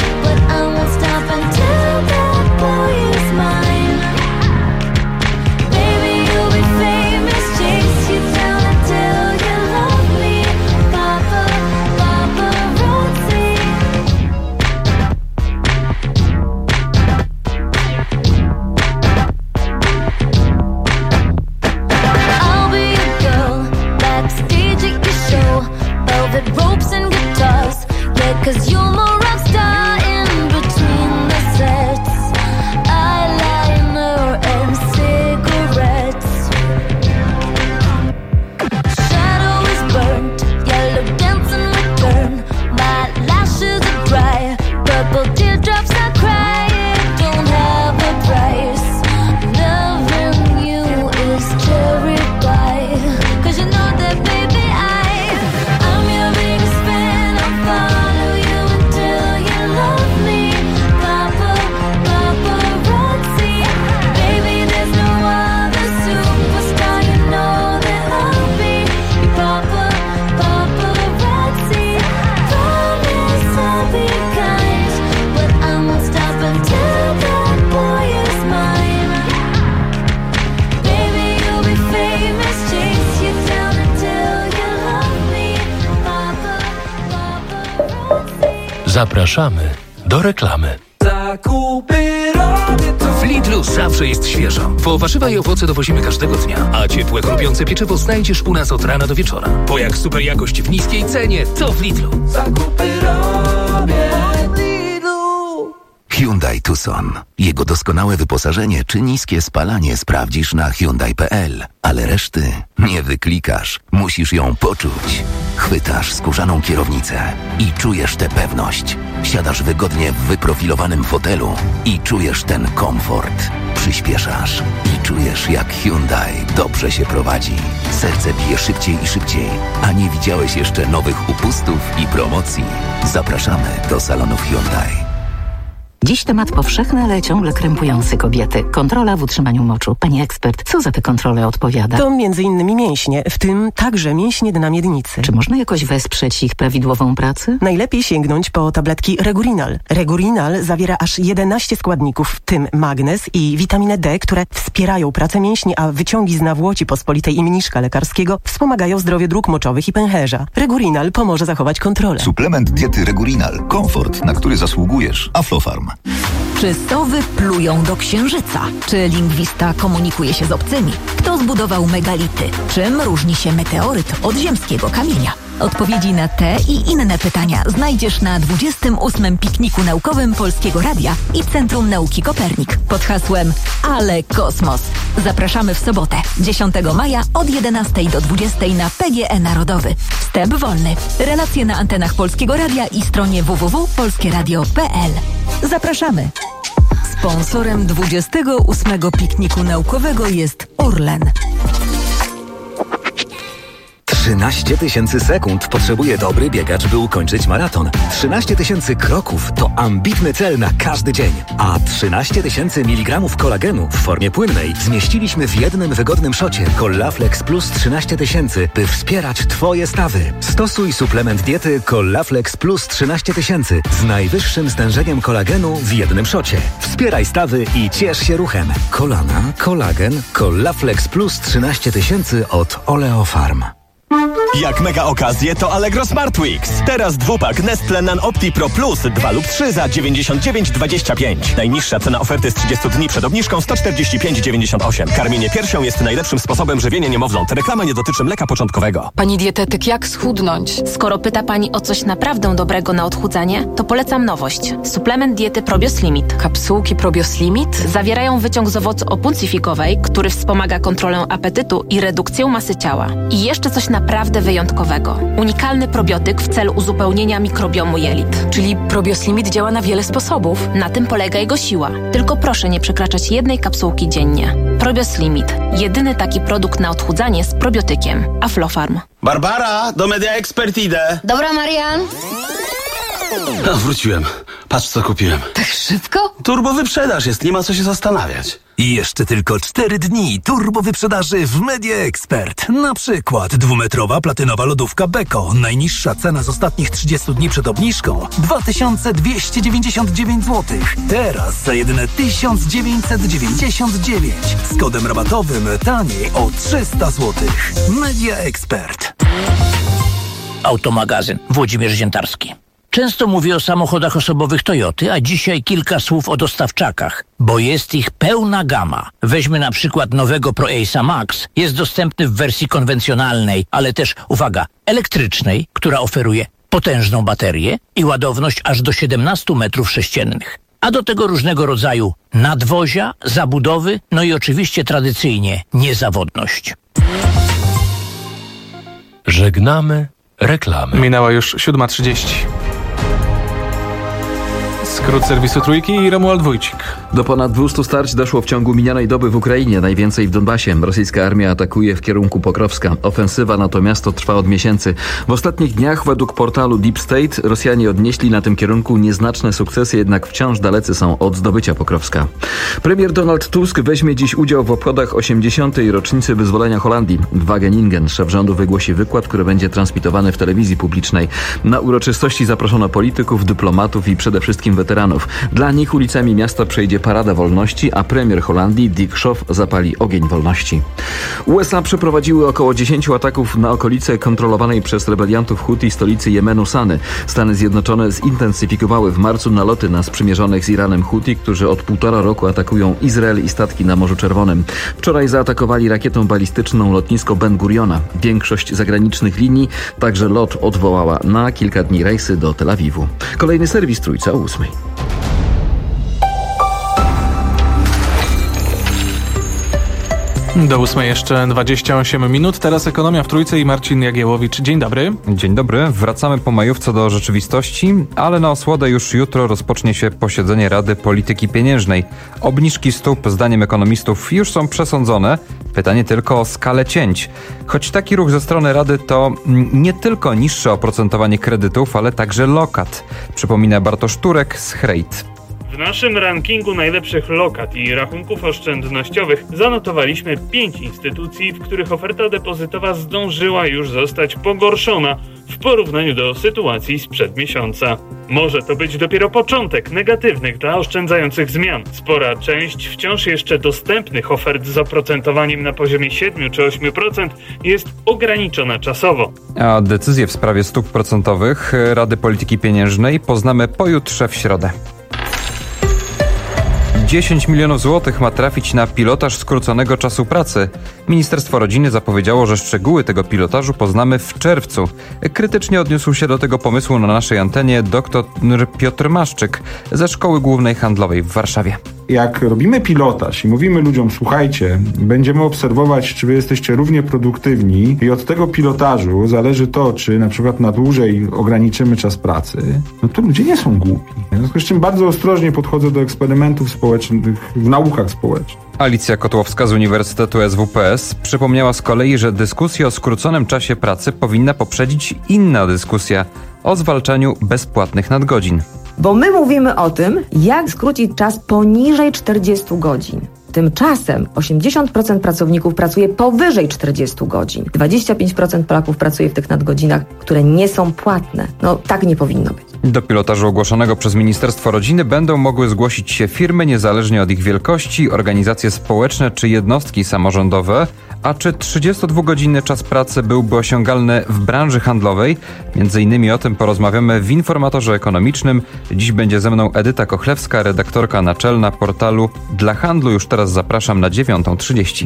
Ropes and guitars, yeah, cause you're my rock star in between the sets. Eyeliner and cigarettes. Shadow is burnt, yellow dancing return. My lashes are dry, purple teardrops I cry. It don't have a price. Loving you is cherry pie. Cause you know that baby Zapraszamy do reklamy. Zakupy robię tu. W Lidlu zawsze jest świeżo, bo warzywa i owoce dowozimy każdego dnia, a ciepłe, chrupiące pieczywo znajdziesz u nas od rana do wieczora. Bo jak super jakość w niskiej cenie, to w Lidlu. Zakupy robię w Lidlu. Hyundai Tucson. Jego doskonałe wyposażenie czy niskie spalanie sprawdzisz na hyundai kropka p l. Ale reszty nie wyklikasz. Musisz ją poczuć. Chwytasz skórzaną kierownicę i czujesz tę pewność. Siadasz wygodnie w wyprofilowanym fotelu i czujesz ten komfort. Przyspieszasz i czujesz, jak Hyundai dobrze się prowadzi. Serce bije szybciej i szybciej, a nie widziałeś jeszcze nowych upustów i promocji. Zapraszamy do salonów Hyundai. Dziś temat powszechny, ale ciągle krępujący kobiety. Kontrola w utrzymaniu moczu. Pani ekspert, co za te kontrole odpowiada? To między innymi mięśnie, w tym także mięśnie dna miednicy. Czy można jakoś wesprzeć ich prawidłową pracę? Najlepiej sięgnąć po tabletki Regurinal. Regurinal zawiera aż jedenaście składników, w tym magnez i witaminę D, które wspierają pracę mięśni, a wyciągi z nawłoci pospolitej i mniszka lekarskiego wspomagają zdrowie dróg moczowych i pęcherza. Regurinal pomoże zachować kontrolę. Suplement diety Regurinal. Komfort, na który zasługujesz. Aflofarm. Czy sowy plują do księżyca? Czy lingwista komunikuje się z obcymi? Kto zbudował megality? Czym różni się meteoryt od ziemskiego kamienia? Odpowiedzi na te i inne pytania znajdziesz na dwudziestym ósmym pikniku naukowym Polskiego Radia i Centrum Nauki Kopernik pod hasłem Ale Kosmos. Zapraszamy w sobotę, dziesiątego maja od jedenastej do dwudziestej na P G E Narodowy. Wstęp wolny. Relacje na antenach Polskiego Radia i stronie w w w kropka polskie radio kropka p l. Zapraszamy. Sponsorem dwudziestego ósmego pikniku naukowego jest Orlen. trzynaście tysięcy sekund potrzebuje dobry biegacz, by ukończyć maraton. trzynaście tysięcy kroków to ambitny cel na każdy dzień. A trzynaście tysięcy miligramów kolagenu w formie płynnej zmieściliśmy w jednym wygodnym szocie Collaflex Plus trzynaście tysięcy, by wspierać Twoje stawy. Stosuj suplement diety Collaflex Plus trzynaście tysięcy z najwyższym stężeniem kolagenu w jednym szocie. Wspieraj stawy i ciesz się ruchem. Kolana, kolagen, Collaflex Plus trzynaście tysięcy od Oleofarm. Jak mega okazję to Allegro Smart Weeks. Teraz dwupak Nestle Nan Opti Pro Plus dwa lub trzy za dziewięćdziesiąt dziewięć dwadzieścia pięć. Najniższa cena oferty z trzydziestu dni przed obniżką sto czterdzieści pięć dziewięćdziesiąt osiem. Karmienie piersią jest najlepszym sposobem żywienia niemowląt. Reklama nie dotyczy mleka początkowego. Pani dietetyk, jak schudnąć? Skoro pyta Pani o coś naprawdę dobrego na odchudzanie, to polecam nowość. Suplement diety Probios Limit. Kapsułki Probios Limit? Zawierają wyciąg z owocu opuncyfikowej, który wspomaga kontrolę apetytu i redukcję masy ciała. I jeszcze coś naprawdę wyjątkowego. Unikalny probiotyk w celu uzupełnienia mikrobiomu jelit. Czyli Probios Limit działa na wiele sposobów. Na tym polega jego siła. Tylko proszę nie przekraczać jednej kapsułki dziennie. Probios Limit. Jedyny taki produkt na odchudzanie z probiotykiem. Aflofarm. Barbara, do Media Expert idę. Dobra, Marian. No, wróciłem. Patrz, co kupiłem. Tak szybko? Turbo wyprzedaż jest, nie ma co się zastanawiać. I jeszcze tylko cztery dni turbo wyprzedaży w Media Expert. Na przykład dwumetrowa platynowa lodówka Beko. Najniższa cena z ostatnich trzydziestu dni przed obniżką dwa tysiące dwieście dziewięćdziesiąt dziewięć złotych. Teraz za jedyne tysiąc dziewięćset dziewięćdziesiąt dziewięć. Z kodem rabatowym taniej o trzysta złotych. Media Expert. Automagazyn. Włodzimierz Ziętarski. Często mówię o samochodach osobowych Toyoty, a dzisiaj kilka słów o dostawczakach, bo jest ich pełna gama. Weźmy na przykład nowego Pro Ace'a Max. Jest dostępny w wersji konwencjonalnej, ale też, uwaga, elektrycznej, która oferuje potężną baterię i ładowność aż do siedemnastu metrów sześciennych. A do tego różnego rodzaju nadwozia, zabudowy, no i oczywiście tradycyjnie niezawodność. Żegnamy reklamy. Minęła już siódma trzydzieści. Skrót serwisu Trójki i Romuald Wójcik. Do ponad dwustu starć doszło w ciągu minionej doby w Ukrainie, najwięcej w Donbasie. Rosyjska armia atakuje w kierunku Pokrowska. Ofensywa na to miasto trwa od miesięcy. W ostatnich dniach według portalu Deep State Rosjanie odnieśli na tym kierunku nieznaczne sukcesy, jednak wciąż dalecy są od zdobycia Pokrowska. Premier Donald Tusk weźmie dziś udział w obchodach osiemdziesiątej rocznicy wyzwolenia Holandii. W Wageningen szef rządu wygłosi wykład, który będzie transmitowany w telewizji publicznej. Na uroczystości zaproszono polityków, dyplomatów i przede wszystkim weteranów. Dla nich ulicami miasta przejdzie Parada Wolności, a premier Holandii Dick Schoof zapali ogień wolności. U S A przeprowadziły około dziesięciu ataków na okolice kontrolowanej przez rebeliantów Huti stolicy Jemenu Sany. Stany Zjednoczone zintensyfikowały w marcu naloty na sprzymierzonych z Iranem Huti, którzy od półtora roku atakują Izrael i statki na Morzu Czerwonym. Wczoraj zaatakowali rakietą balistyczną lotnisko Ben Guriona. Większość zagranicznych linii, także lot, odwołała na kilka dni rejsy do Tel Awiwu. Kolejny serwis Trójca o ósmej. Do ósmej jeszcze dwadzieścia osiem minut. Teraz ekonomia w Trójce i Marcin Jagiełowicz. Dzień dobry. Dzień dobry. Wracamy po majówce do rzeczywistości, ale na osłodę już jutro rozpocznie się posiedzenie Rady Polityki Pieniężnej. Obniżki stóp, zdaniem ekonomistów, już są przesądzone. Pytanie tylko o skalę cięć. Choć taki ruch ze strony Rady to nie tylko niższe oprocentowanie kredytów, ale także lokat. Przypomina Bartosz Turek z Hrejt. W naszym rankingu najlepszych lokat i rachunków oszczędnościowych zanotowaliśmy pięć instytucji, w których oferta depozytowa zdążyła już zostać pogorszona w porównaniu do sytuacji sprzed miesiąca. Może to być dopiero początek negatywnych dla oszczędzających zmian. Spora część wciąż jeszcze dostępnych ofert z oprocentowaniem na poziomie siedem czy osiem procent jest ograniczona czasowo. A decyzję w sprawie stóp procentowych Rady Polityki Pieniężnej poznamy pojutrze w środę. dziesięć milionów złotych ma trafić na pilotaż skróconego czasu pracy. Ministerstwo Rodziny zapowiedziało, że szczegóły tego pilotażu poznamy w czerwcu. Krytycznie odniósł się do tego pomysłu na naszej antenie dr Piotr Maszczyk ze Szkoły Głównej Handlowej w Warszawie. Jak robimy pilotaż i mówimy ludziom, słuchajcie, będziemy obserwować, czy wy jesteście równie produktywni i od tego pilotażu zależy to, czy na przykład na dłużej ograniczymy czas pracy, no to ludzie nie są głupi. W związku z czym bardzo ostrożnie podchodzę do eksperymentów społecznych w naukach społecznych. Alicja Kotłowska z Uniwersytetu S W P S przypomniała z kolei, że dyskusję o skróconym czasie pracy powinna poprzedzić inna dyskusja o zwalczaniu bezpłatnych nadgodzin. Bo my mówimy o tym, jak skrócić czas poniżej czterdziestu godzin. Tymczasem osiemdziesiąt procent pracowników pracuje powyżej czterdziestu godzin. dwadzieścia pięć procent Polaków pracuje w tych nadgodzinach, które nie są płatne. No tak nie powinno być. Do pilotażu ogłoszonego przez Ministerstwo Rodziny będą mogły zgłosić się firmy niezależnie od ich wielkości, organizacje społeczne czy jednostki samorządowe. A czy trzydziestodwugodzinny czas pracy byłby osiągalny w branży handlowej? Między innymi o tym porozmawiamy w Informatorze Ekonomicznym. Dziś będzie ze mną Edyta Kochlewska, redaktorka naczelna portalu Dla Handlu. Już teraz zapraszam na dziewiątą trzydzieści.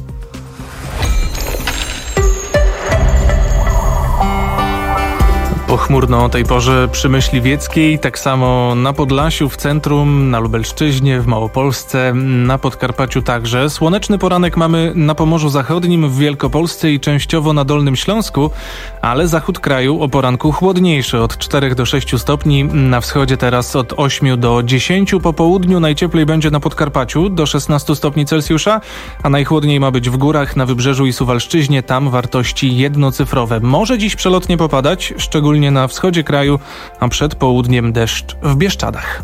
Pochmurno o tej porze przy Myśliwieckiej, tak samo na Podlasiu, w centrum, na Lubelszczyźnie, w Małopolsce, na Podkarpaciu także. Słoneczny poranek mamy na Pomorzu Zachodnim, w Wielkopolsce i częściowo na Dolnym Śląsku, ale zachód kraju o poranku chłodniejszy, od czterech do sześciu stopni, na wschodzie teraz od ośmiu do dziesięciu, po południu najcieplej będzie na Podkarpaciu do szesnastu stopni Celsjusza, a najchłodniej ma być w górach, na Wybrzeżu i Suwalszczyźnie, tam wartości jednocyfrowe. Może dziś przelotnie popadać, szczególnie na wschodzie kraju, a przed południem deszcz w Bieszczadach.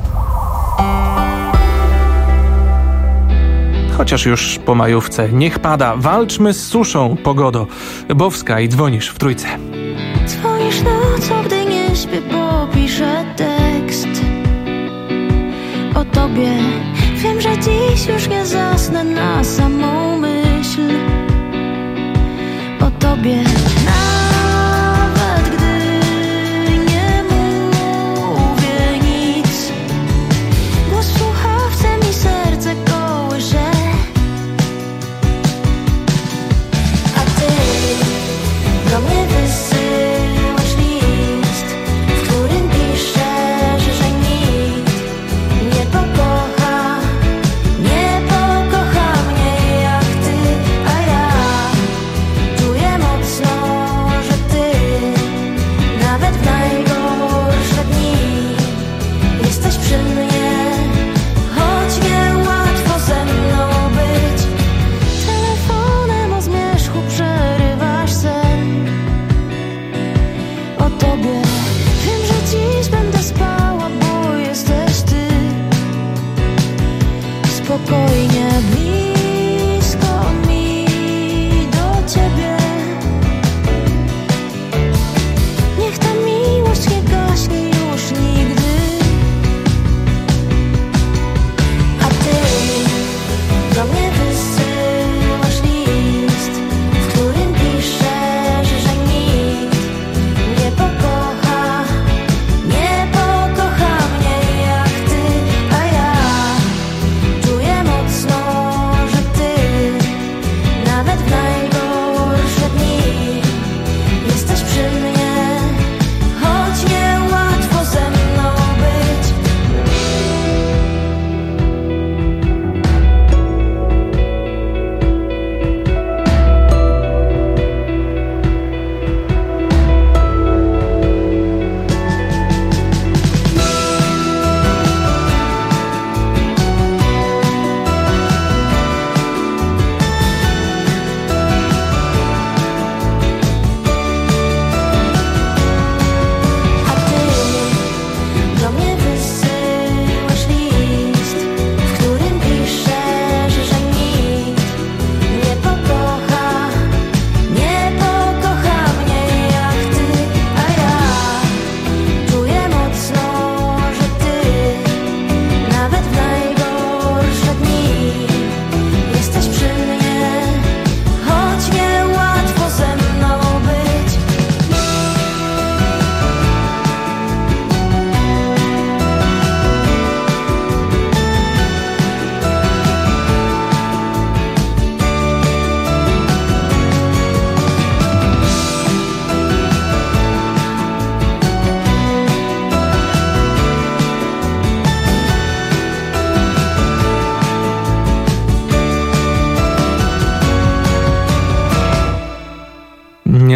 Chociaż już po majówce. Niech pada. Walczmy z suszą, pogodo. Bowska i Dzwonisz w Trójce. Dzwonisz nocą, gdy nie śpię, bo piszę tekst o tobie. Wiem, że dziś już nie zasnę na samą myśl o tobie. Czuję mocno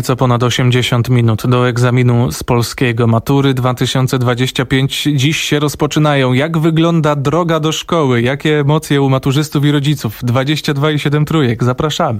nieco ponad osiemdziesiąt minut do egzaminu z polskiego. Matury dwa tysiące dwadzieścia pięć dziś się rozpoczynają. Jak wygląda droga do szkoły? Jakie emocje u maturzystów i rodziców? dwadzieścia dwa i siedem trójek. Zapraszamy.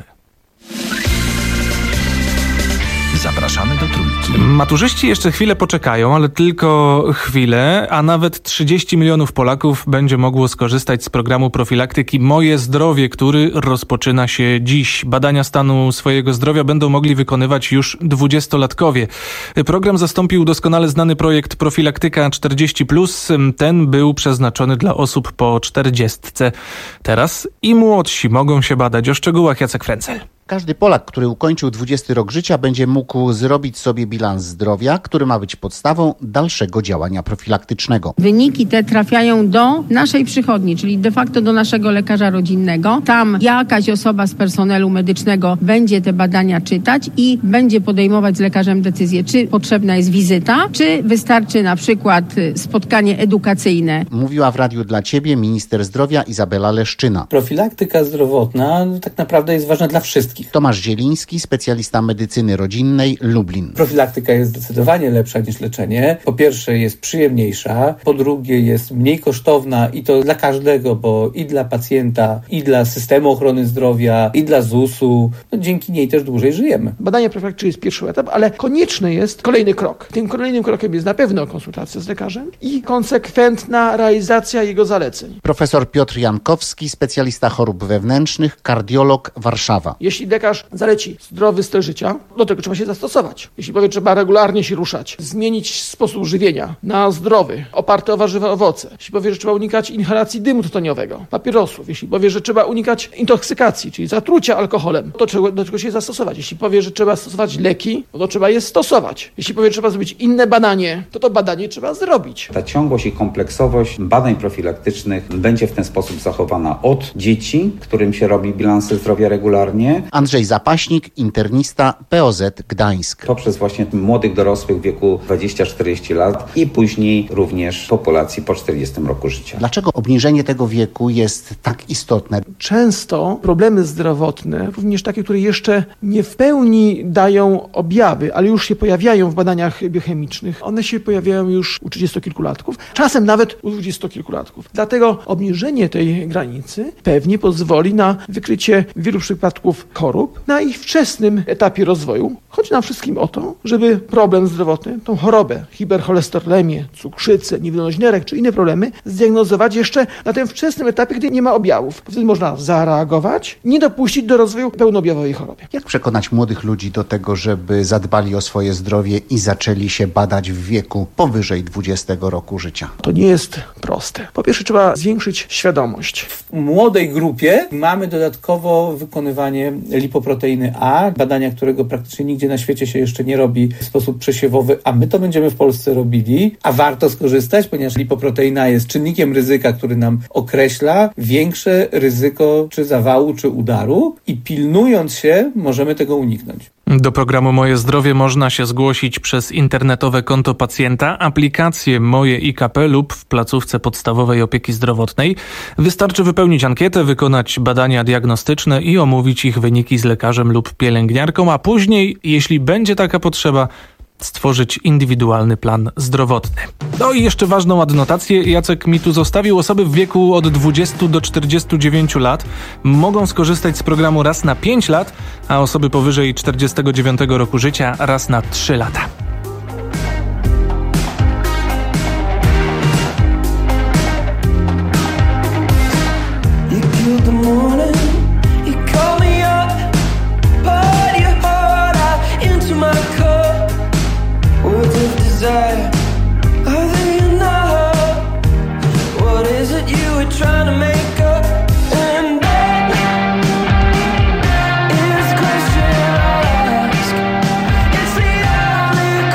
Zapraszamy do Trójki. Maturzyści jeszcze chwilę poczekają, ale tylko chwilę, a nawet trzydzieści milionów Polaków będzie mogło skorzystać z programu profilaktyki Moje Zdrowie, który rozpoczyna się dziś. Badania stanu swojego zdrowia będą mogli wykonywać już dwudziestolatkowie. Program zastąpił doskonale znany projekt Profilaktyka czterdzieści plus. Ten był przeznaczony dla osób po czterdziestce. Teraz i młodsi mogą się badać. O szczegółach Jacek Frencel. Każdy Polak, który ukończył dwudziesty rok życia, będzie mógł zrobić sobie bilans zdrowia, który ma być podstawą dalszego działania profilaktycznego. Wyniki te trafiają do naszej przychodni, czyli de facto do naszego lekarza rodzinnego. Tam jakaś osoba z personelu medycznego będzie te badania czytać i będzie podejmować z lekarzem decyzję, czy potrzebna jest wizyta, czy wystarczy na przykład spotkanie edukacyjne. Mówiła w Radiu dla Ciebie minister zdrowia Izabela Leszczyna. Profilaktyka zdrowotna tak naprawdę jest ważna dla wszystkich. Tomasz Zieliński, specjalista medycyny rodzinnej, Lublin. Profilaktyka jest zdecydowanie lepsza niż leczenie. Po pierwsze jest przyjemniejsza, po drugie jest mniej kosztowna i to dla każdego, bo i dla pacjenta, i dla systemu ochrony zdrowia, i dla zusu. No, dzięki niej też dłużej żyjemy. Badanie profilaktyczne jest pierwszy etap, ale konieczny jest kolejny krok. Tym kolejnym krokiem jest na pewno konsultacja z lekarzem i konsekwentna realizacja jego zaleceń. Profesor Piotr Jankowski, specjalista chorób wewnętrznych, kardiolog, Warszawa. Jeśli lekarz zaleci zdrowy styl życia, do tego trzeba się zastosować. Jeśli powie, trzeba regularnie się ruszać, zmienić sposób żywienia na zdrowy, oparty o warzywa, owoce. Jeśli powie, że trzeba unikać inhalacji dymu tytoniowego, papierosów. Jeśli powie, że trzeba unikać intoksykacji, czyli zatrucia alkoholem, to trzeba do czego się zastosować. Jeśli powie, że trzeba stosować leki, no to trzeba je stosować. Jeśli powie, że trzeba zrobić inne badanie, to to badanie trzeba zrobić. Ta ciągłość i kompleksowość badań profilaktycznych będzie w ten sposób zachowana od dzieci, którym się robi bilansy zdrowia regularnie. Andrzej Zapaśnik, internista, P O Z Gdańsk. Poprzez właśnie młodych dorosłych w wieku dwadzieścia czterdzieści lat i później również populacji po czterdziestym roku życia. Dlaczego obniżenie tego wieku jest tak istotne? Często problemy zdrowotne, również takie, które jeszcze nie w pełni dają objawy, ale już się pojawiają w badaniach biochemicznych, one się pojawiają już u trzydziestokilkulatków, czasem nawet u dwudziestokilkulatków. Dlatego obniżenie tej granicy pewnie pozwoli na wykrycie wielu przypadków chorób na ich wczesnym etapie rozwoju. Chodzi nam wszystkim o to, żeby problem zdrowotny, tą chorobę, hipercholesterolemię, cukrzycę, niewydolność nerek czy inne problemy zdiagnozować jeszcze na tym wczesnym etapie, gdy nie ma objawów. Wtedy można zareagować, nie dopuścić do rozwoju pełnoobjawowej choroby. Jak przekonać młodych ludzi do tego, żeby zadbali o swoje zdrowie i zaczęli się badać w wieku powyżej dwudziestego roku życia? To nie jest proste. Po pierwsze trzeba zwiększyć świadomość. W młodej grupie mamy dodatkowo wykonywanie lipoproteiny A, badania, którego praktycznie nigdzie na świecie się jeszcze nie robi w sposób przesiewowy, a my to będziemy w Polsce robili, a warto skorzystać, ponieważ lipoproteina jest czynnikiem ryzyka, który nam określa większe ryzyko czy zawału, czy udaru i pilnując się możemy tego uniknąć. Do programu Moje Zdrowie można się zgłosić przez internetowe konto pacjenta, aplikację Moje I K P lub w placówce podstawowej opieki zdrowotnej. Wystarczy wypełnić ankietę, wykonać badania diagnostyczne i omówić ich wyniki z lekarzem lub pielęgniarką, a później, jeśli będzie taka potrzeba, stworzyć indywidualny plan zdrowotny. No i jeszcze ważną adnotację Jacek mi tu zostawił. Osoby w wieku od dwudziestu do czterdziestu dziewięciu lat mogą skorzystać z programu raz na pięć lat, a osoby powyżej czterdziestego dziewiątego roku życia raz na trzy lata. Desire, are they enough? What is it you were trying to make up? And that is the question I ask. It's the only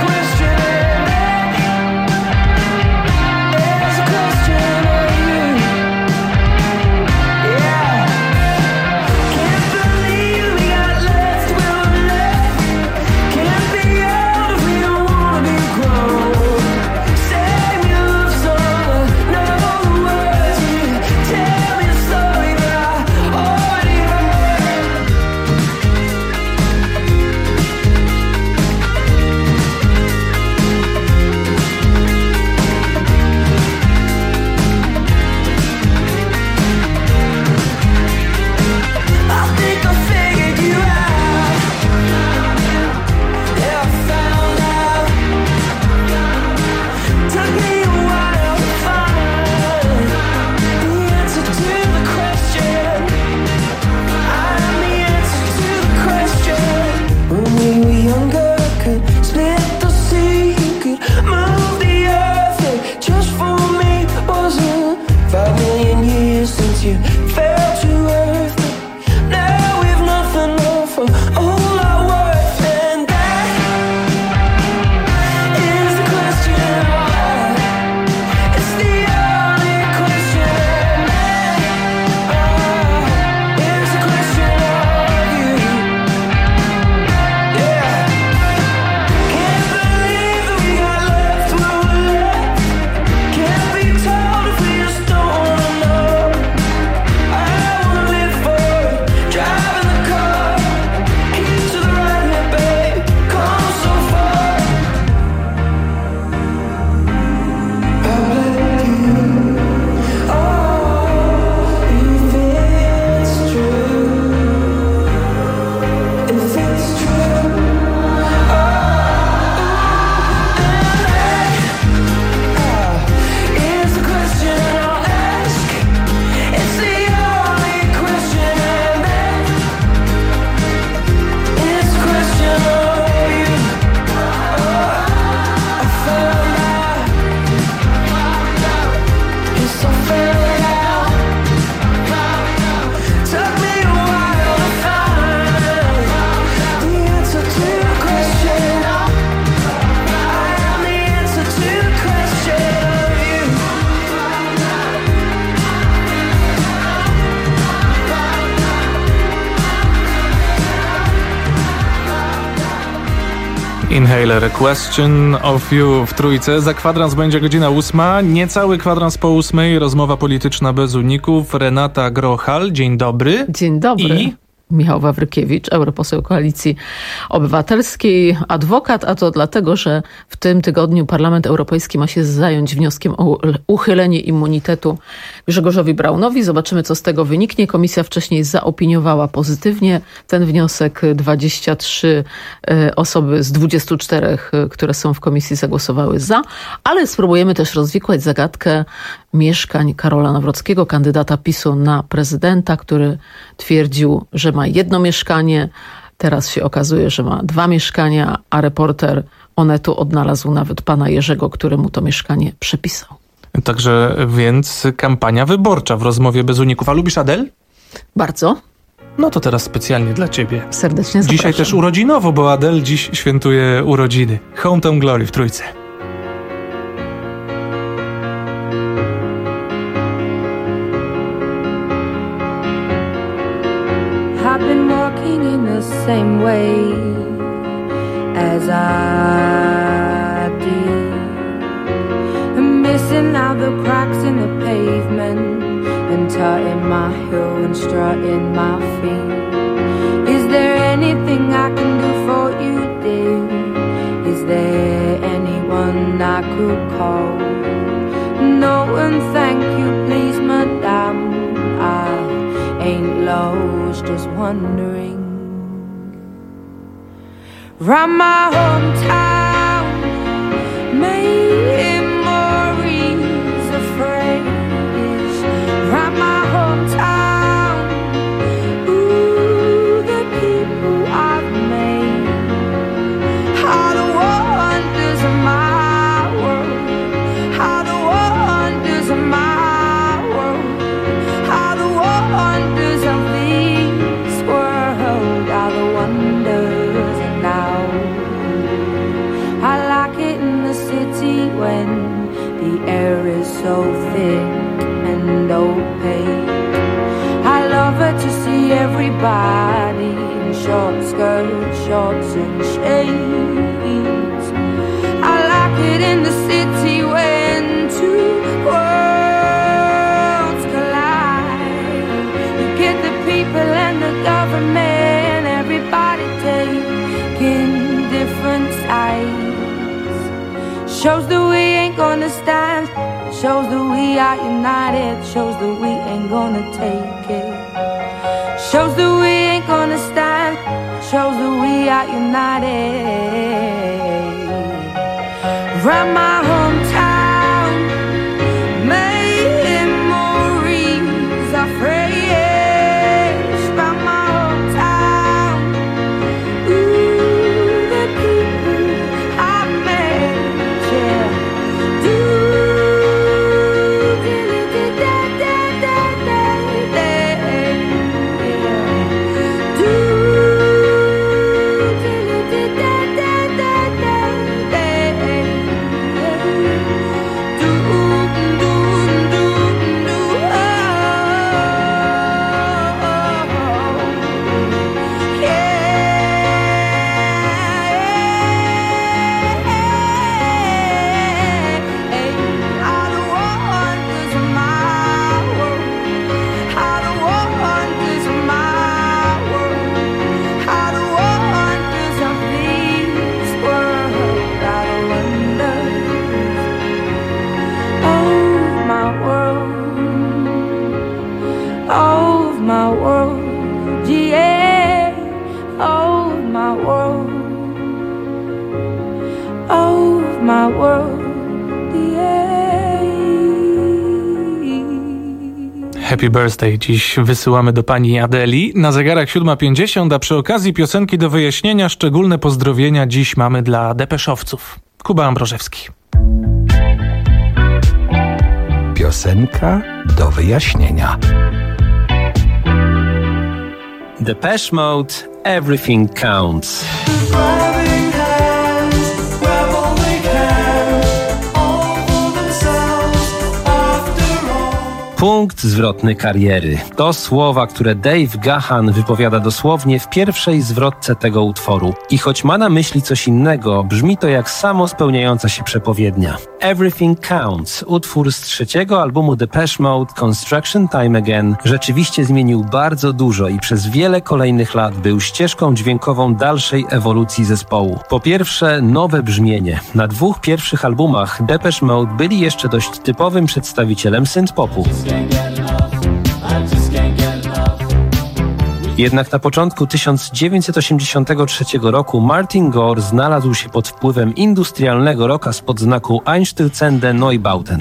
Inhaler, Question of You w Trójce. Za kwadrans będzie godzina ósma, niecały kwadrans po ósmej. Rozmowa polityczna bez uników. Renata Grochal, dzień dobry. Dzień dobry. I Michał Wawrykiewicz, europoseł Koalicji Obywatelskiej, adwokat, a to dlatego, że w tym tygodniu Parlament Europejski ma się zająć wnioskiem o uchylenie immunitetu Grzegorzowi Braunowi. Zobaczymy, co z tego wyniknie. Komisja wcześniej zaopiniowała pozytywnie ten wniosek. dwadzieścia trzy osoby z dwudziestu czterech, które są w komisji, zagłosowały za, ale spróbujemy też rozwikłać zagadkę mieszkań Karola Nawrockiego, kandydata PiSu na prezydenta, który twierdził, że ma jedno mieszkanie. Teraz się okazuje, że ma dwa mieszkania, a reporter Onetu odnalazł nawet pana Jerzego, który mu to mieszkanie przepisał. Także więc kampania wyborcza w rozmowie bez uników. A lubisz Adele? Bardzo. No to teraz specjalnie dla ciebie. Serdecznie zapraszam. Dzisiaj też urodzinowo, bo Adele dziś świętuje urodziny. Hometown Glory w Trójce. I've been walking in the same way as I did, and missing out the cracks in the pavement, and tutting my heel and strutting my feet. Is there anything I can do for you, dear? Is there anyone I could call? No, and thank you, please, madame. I ain't lost, just wondering. Round my hometown, memories of phrase. Round my hometown, ooh, the people I've made. How the wonders of my world, how the wonders of my world, how the wonders of this world are the wonders of now. I like it in the city when the air is so thick and opaque. I love it to see everybody in short skirts, shorts and shades. I like it in the city when two worlds collide. You get the people and the government, everybody taking different sides. Shows that we ain't gonna stand, shows that we are united, shows that we ain't gonna take it. Shows that we ain't gonna stand, shows that we are united. Round my hometown, memories are fresh. Round my hometown, ooh, the people I met, yeah. Do, do, do, da, da, da, da, da, yeah. Do, do, do, da, da, da, da, da, do, do, do, do, oh, yeah. How the wonders of my world, how the wonders of my world, how the wonders of this world are the wonders of my world, of my world, yeah, of my world, of my world, yeah. Happy birthday dziś wysyłamy do pani Adeli. Na zegarach siódma pięćdziesiąt, a przy okazji piosenki do wyjaśnienia szczególne pozdrowienia dziś mamy dla depeszowców. Kuba Ambrożewski. Piosenka do wyjaśnienia. Depeche Mode, Everything Counts. Punkt zwrotny kariery. To słowa, które Dave Gahan wypowiada dosłownie w pierwszej zwrotce tego utworu. I choć ma na myśli coś innego, brzmi to jak samo spełniająca się przepowiednia. Everything Counts, utwór z trzeciego albumu Depeche Mode Construction Time Again, rzeczywiście zmienił bardzo dużo i przez wiele kolejnych lat był ścieżką dźwiękową dalszej ewolucji zespołu. Po pierwsze, nowe brzmienie. Na dwóch pierwszych albumach Depeche Mode byli jeszcze dość typowym przedstawicielem synth-popu. Jednak na początku tysiąc dziewięćset osiemdziesiątego trzeciego roku Martin Gore znalazł się pod wpływem industrialnego rocka spod znaku Einstürzende Neubauten.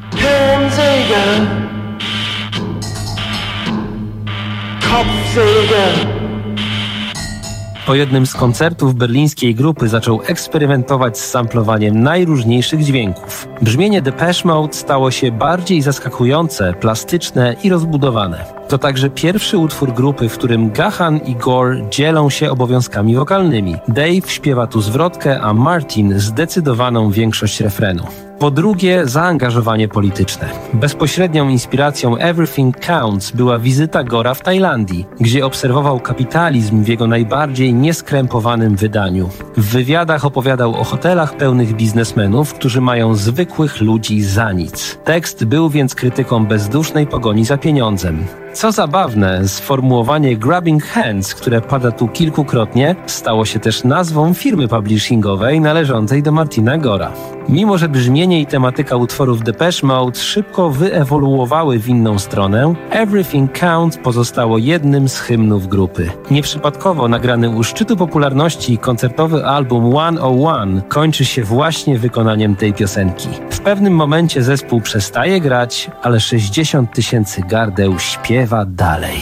Po jednym z koncertów berlińskiej grupy zaczął eksperymentować z samplowaniem najróżniejszych dźwięków. Brzmienie Depeche Mode stało się bardziej zaskakujące, plastyczne i rozbudowane. To także pierwszy utwór grupy, w którym Gahan i Gore dzielą się obowiązkami wokalnymi. Dave śpiewa tu zwrotkę, a Martin zdecydowaną większość refrenu. Po drugie, zaangażowanie polityczne. Bezpośrednią inspiracją Everything Counts była wizyta Gora w Tajlandii, gdzie obserwował kapitalizm w jego najbardziej nieskrępowanym wydaniu. W wywiadach opowiadał o hotelach pełnych biznesmenów, którzy mają zwykłych ludzi za nic. Tekst był więc krytyką bezdusznej pogoni za pieniądzem. Co zabawne, sformułowanie Grabbing Hands, które pada tu kilkukrotnie, stało się też nazwą firmy publishingowej należącej do Martina Gora. Mimo że brzmienie i tematyka utworów Depeche Mode szybko wyewoluowały w inną stronę, Everything Counts pozostało jednym z hymnów grupy. Nieprzypadkowo nagrany u szczytu popularności koncertowy album sto jeden kończy się właśnie wykonaniem tej piosenki. W pewnym momencie zespół przestaje grać, ale sześćdziesiąt tysięcy gardeł śpiewa dalej.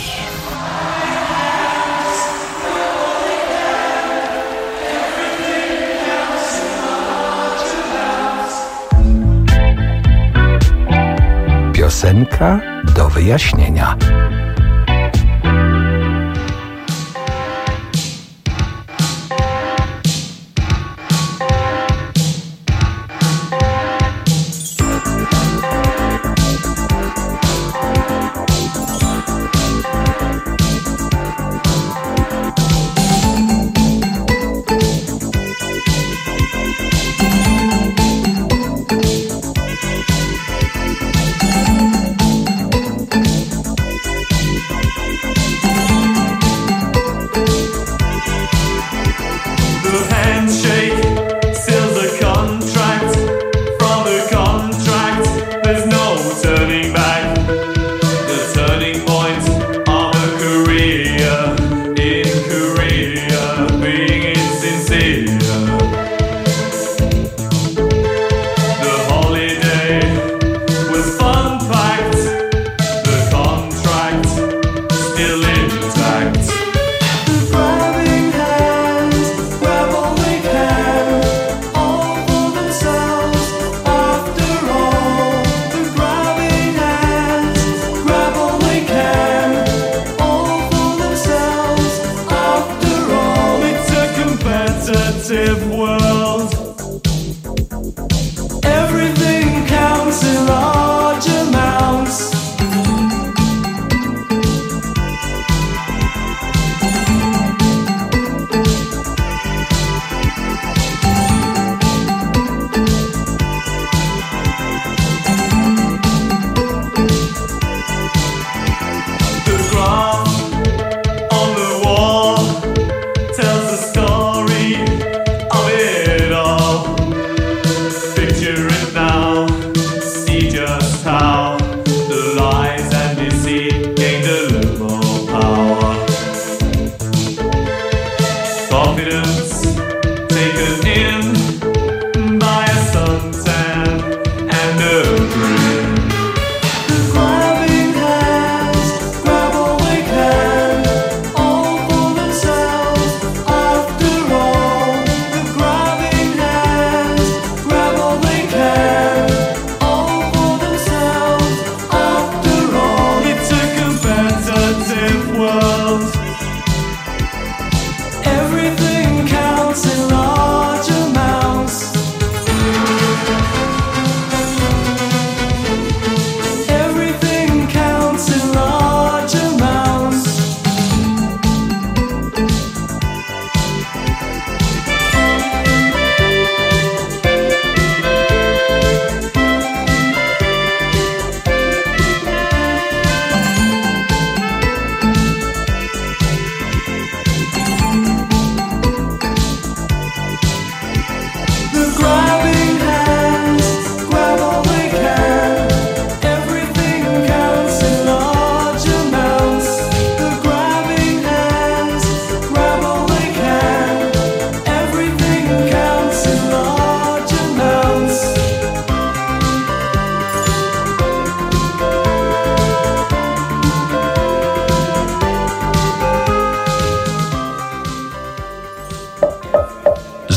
Piosenka do wyjaśnienia.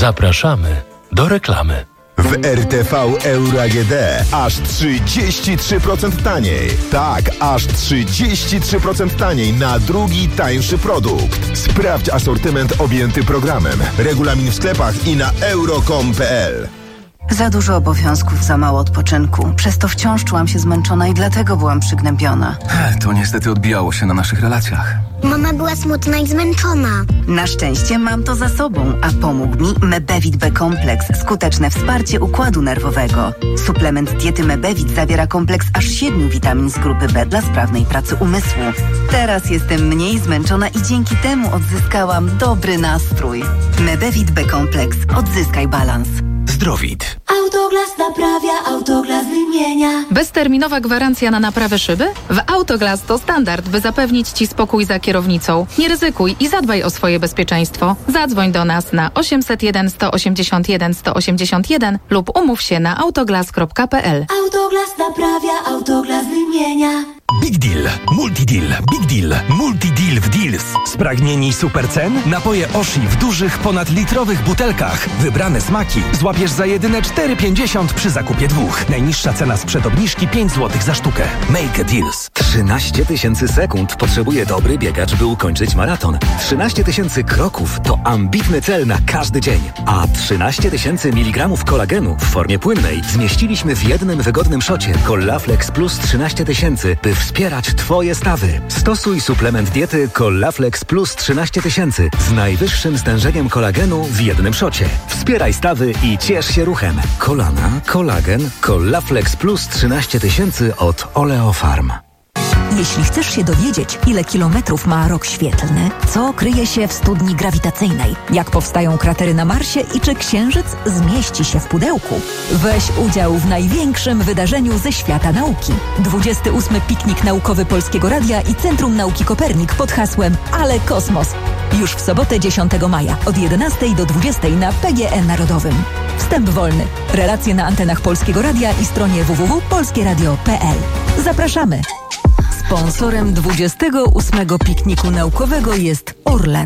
Zapraszamy do reklamy. W R T V Euro A G D aż trzydzieści trzy procent taniej. Tak, aż trzydzieści trzy procent taniej na drugi tańszy produkt. Sprawdź asortyment objęty programem. Regulamin w sklepach i na euro kropka com kropka p l. Za dużo obowiązków, za mało odpoczynku. Przez to wciąż czułam się zmęczona i dlatego byłam przygnębiona. To niestety odbijało się na naszych relacjach. Mama była smutna i zmęczona. Na szczęście mam to za sobą, a pomógł mi Mebevit B Kompleks. Skuteczne wsparcie układu nerwowego. Suplement diety Mebevit zawiera kompleks aż siedmiu witamin z grupy B dla sprawnej pracy umysłu. Teraz jestem mniej zmęczona i dzięki temu odzyskałam dobry nastrój. Mebevit B Kompleks. Odzyskaj balans. Zdrowit. Autoglas naprawia, Autoglas wymienia. Bezterminowa gwarancja na naprawę szyby? W Autoglas to standard, by zapewnić Ci spokój za kierownicą. Nie ryzykuj i zadbaj o swoje bezpieczeństwo. Zadzwoń do nas na osiemset jeden sto osiemdziesiąt jeden sto osiemdziesiąt jeden lub umów się na autoglas kropka p l. Autoglas naprawia, Autoglas wymienia. Big Deal, Multi Deal, Big Deal, Multi Deal w Deals. Spragnieni super cen? Napoje Oshi w dużych, ponadlitrowych butelkach. Wybrane smaki złapiesz za jedyne cztery pięćdziesiąt przy zakupie dwóch. Najniższa cena sprzed obniżki pięć złotych za sztukę. Make a Deals. trzynaście tysięcy sekund potrzebuje dobry biegacz, by ukończyć maraton. trzynaście tysięcy kroków to ambitny cel na każdy dzień. A trzynaście tysięcy miligramów kolagenu w formie płynnej zmieściliśmy w jednym wygodnym szocie. Collaflex Plus trzynaście tysięcy, by wspierać Twoje stawy. Stosuj suplement diety Collaflex Plus trzynaście tysięcy z najwyższym stężeniem kolagenu w jednym szocie. Wspieraj stawy i ciesz się ruchem. Kolana, kolagen, Collaflex Plus trzynaście tysięcy od Oleofarm. Jeśli chcesz się dowiedzieć, ile kilometrów ma rok świetlny, co kryje się w studni grawitacyjnej, jak powstają kratery na Marsie i czy Księżyc zmieści się w pudełku, weź udział w największym wydarzeniu ze świata nauki. dwudziesty ósmy Piknik Naukowy Polskiego Radia i Centrum Nauki Kopernik pod hasłem Ale Kosmos. Już w sobotę dziesiątego maja od jedenastej do dwudziestej na P G E Narodowym. Wstęp wolny. Relacje na antenach Polskiego Radia i stronie w w w kropka polskie radio kropka p l. Zapraszamy! Sponsorem dwudziestego ósmego Pikniku Naukowego jest Orlen.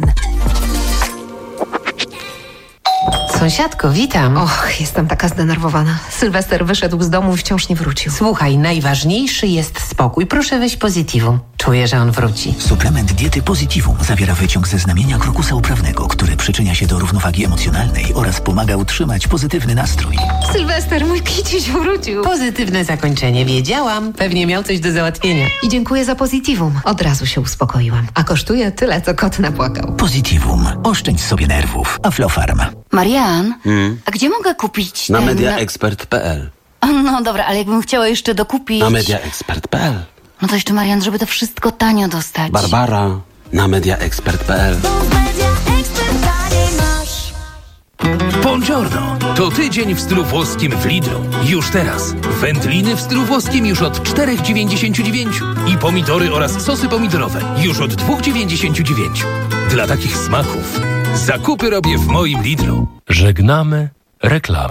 Sąsiadko, witam. Och, jestem taka zdenerwowana. Sylwester wyszedł z domu i wciąż nie wrócił. Słuchaj, najważniejszy jest spokój. Proszę weź Positivum. Czuję, że on wróci. Suplement diety Positivum zawiera wyciąg ze znamienia krokusa uprawnego, który przyczynia się do równowagi emocjonalnej oraz pomaga utrzymać pozytywny nastrój. Sylwester, mój kiciuś wrócił. Pozytywne zakończenie, wiedziałam. Pewnie miał coś do załatwienia. I dziękuję za Positivum. Od razu się uspokoiłam. A kosztuje tyle, co kot napłakał. Positivum. Oszczędź sobie nerwów. Aflofarm. Marian, Hmm. a gdzie mogę kupić Na ten... mediaexpert kropka p l. No dobra, ale jakbym chciała jeszcze dokupić... Na mediaexpert kropka p l. No to jeszcze, Marian, żeby to wszystko tanio dostać. Barbara. Na mediaexpert kropka p l. Buongiorno! To tydzień w stylu włoskim w Lidlu. Już teraz. Wędliny w stylu włoskim już od cztery dziewięćdziesiąt dziewięć i pomidory oraz sosy pomidorowe już od dwa dziewięćdziesiąt dziewięć. Dla takich smaków zakupy robię w moim Lidlu. Żegnamy reklamy.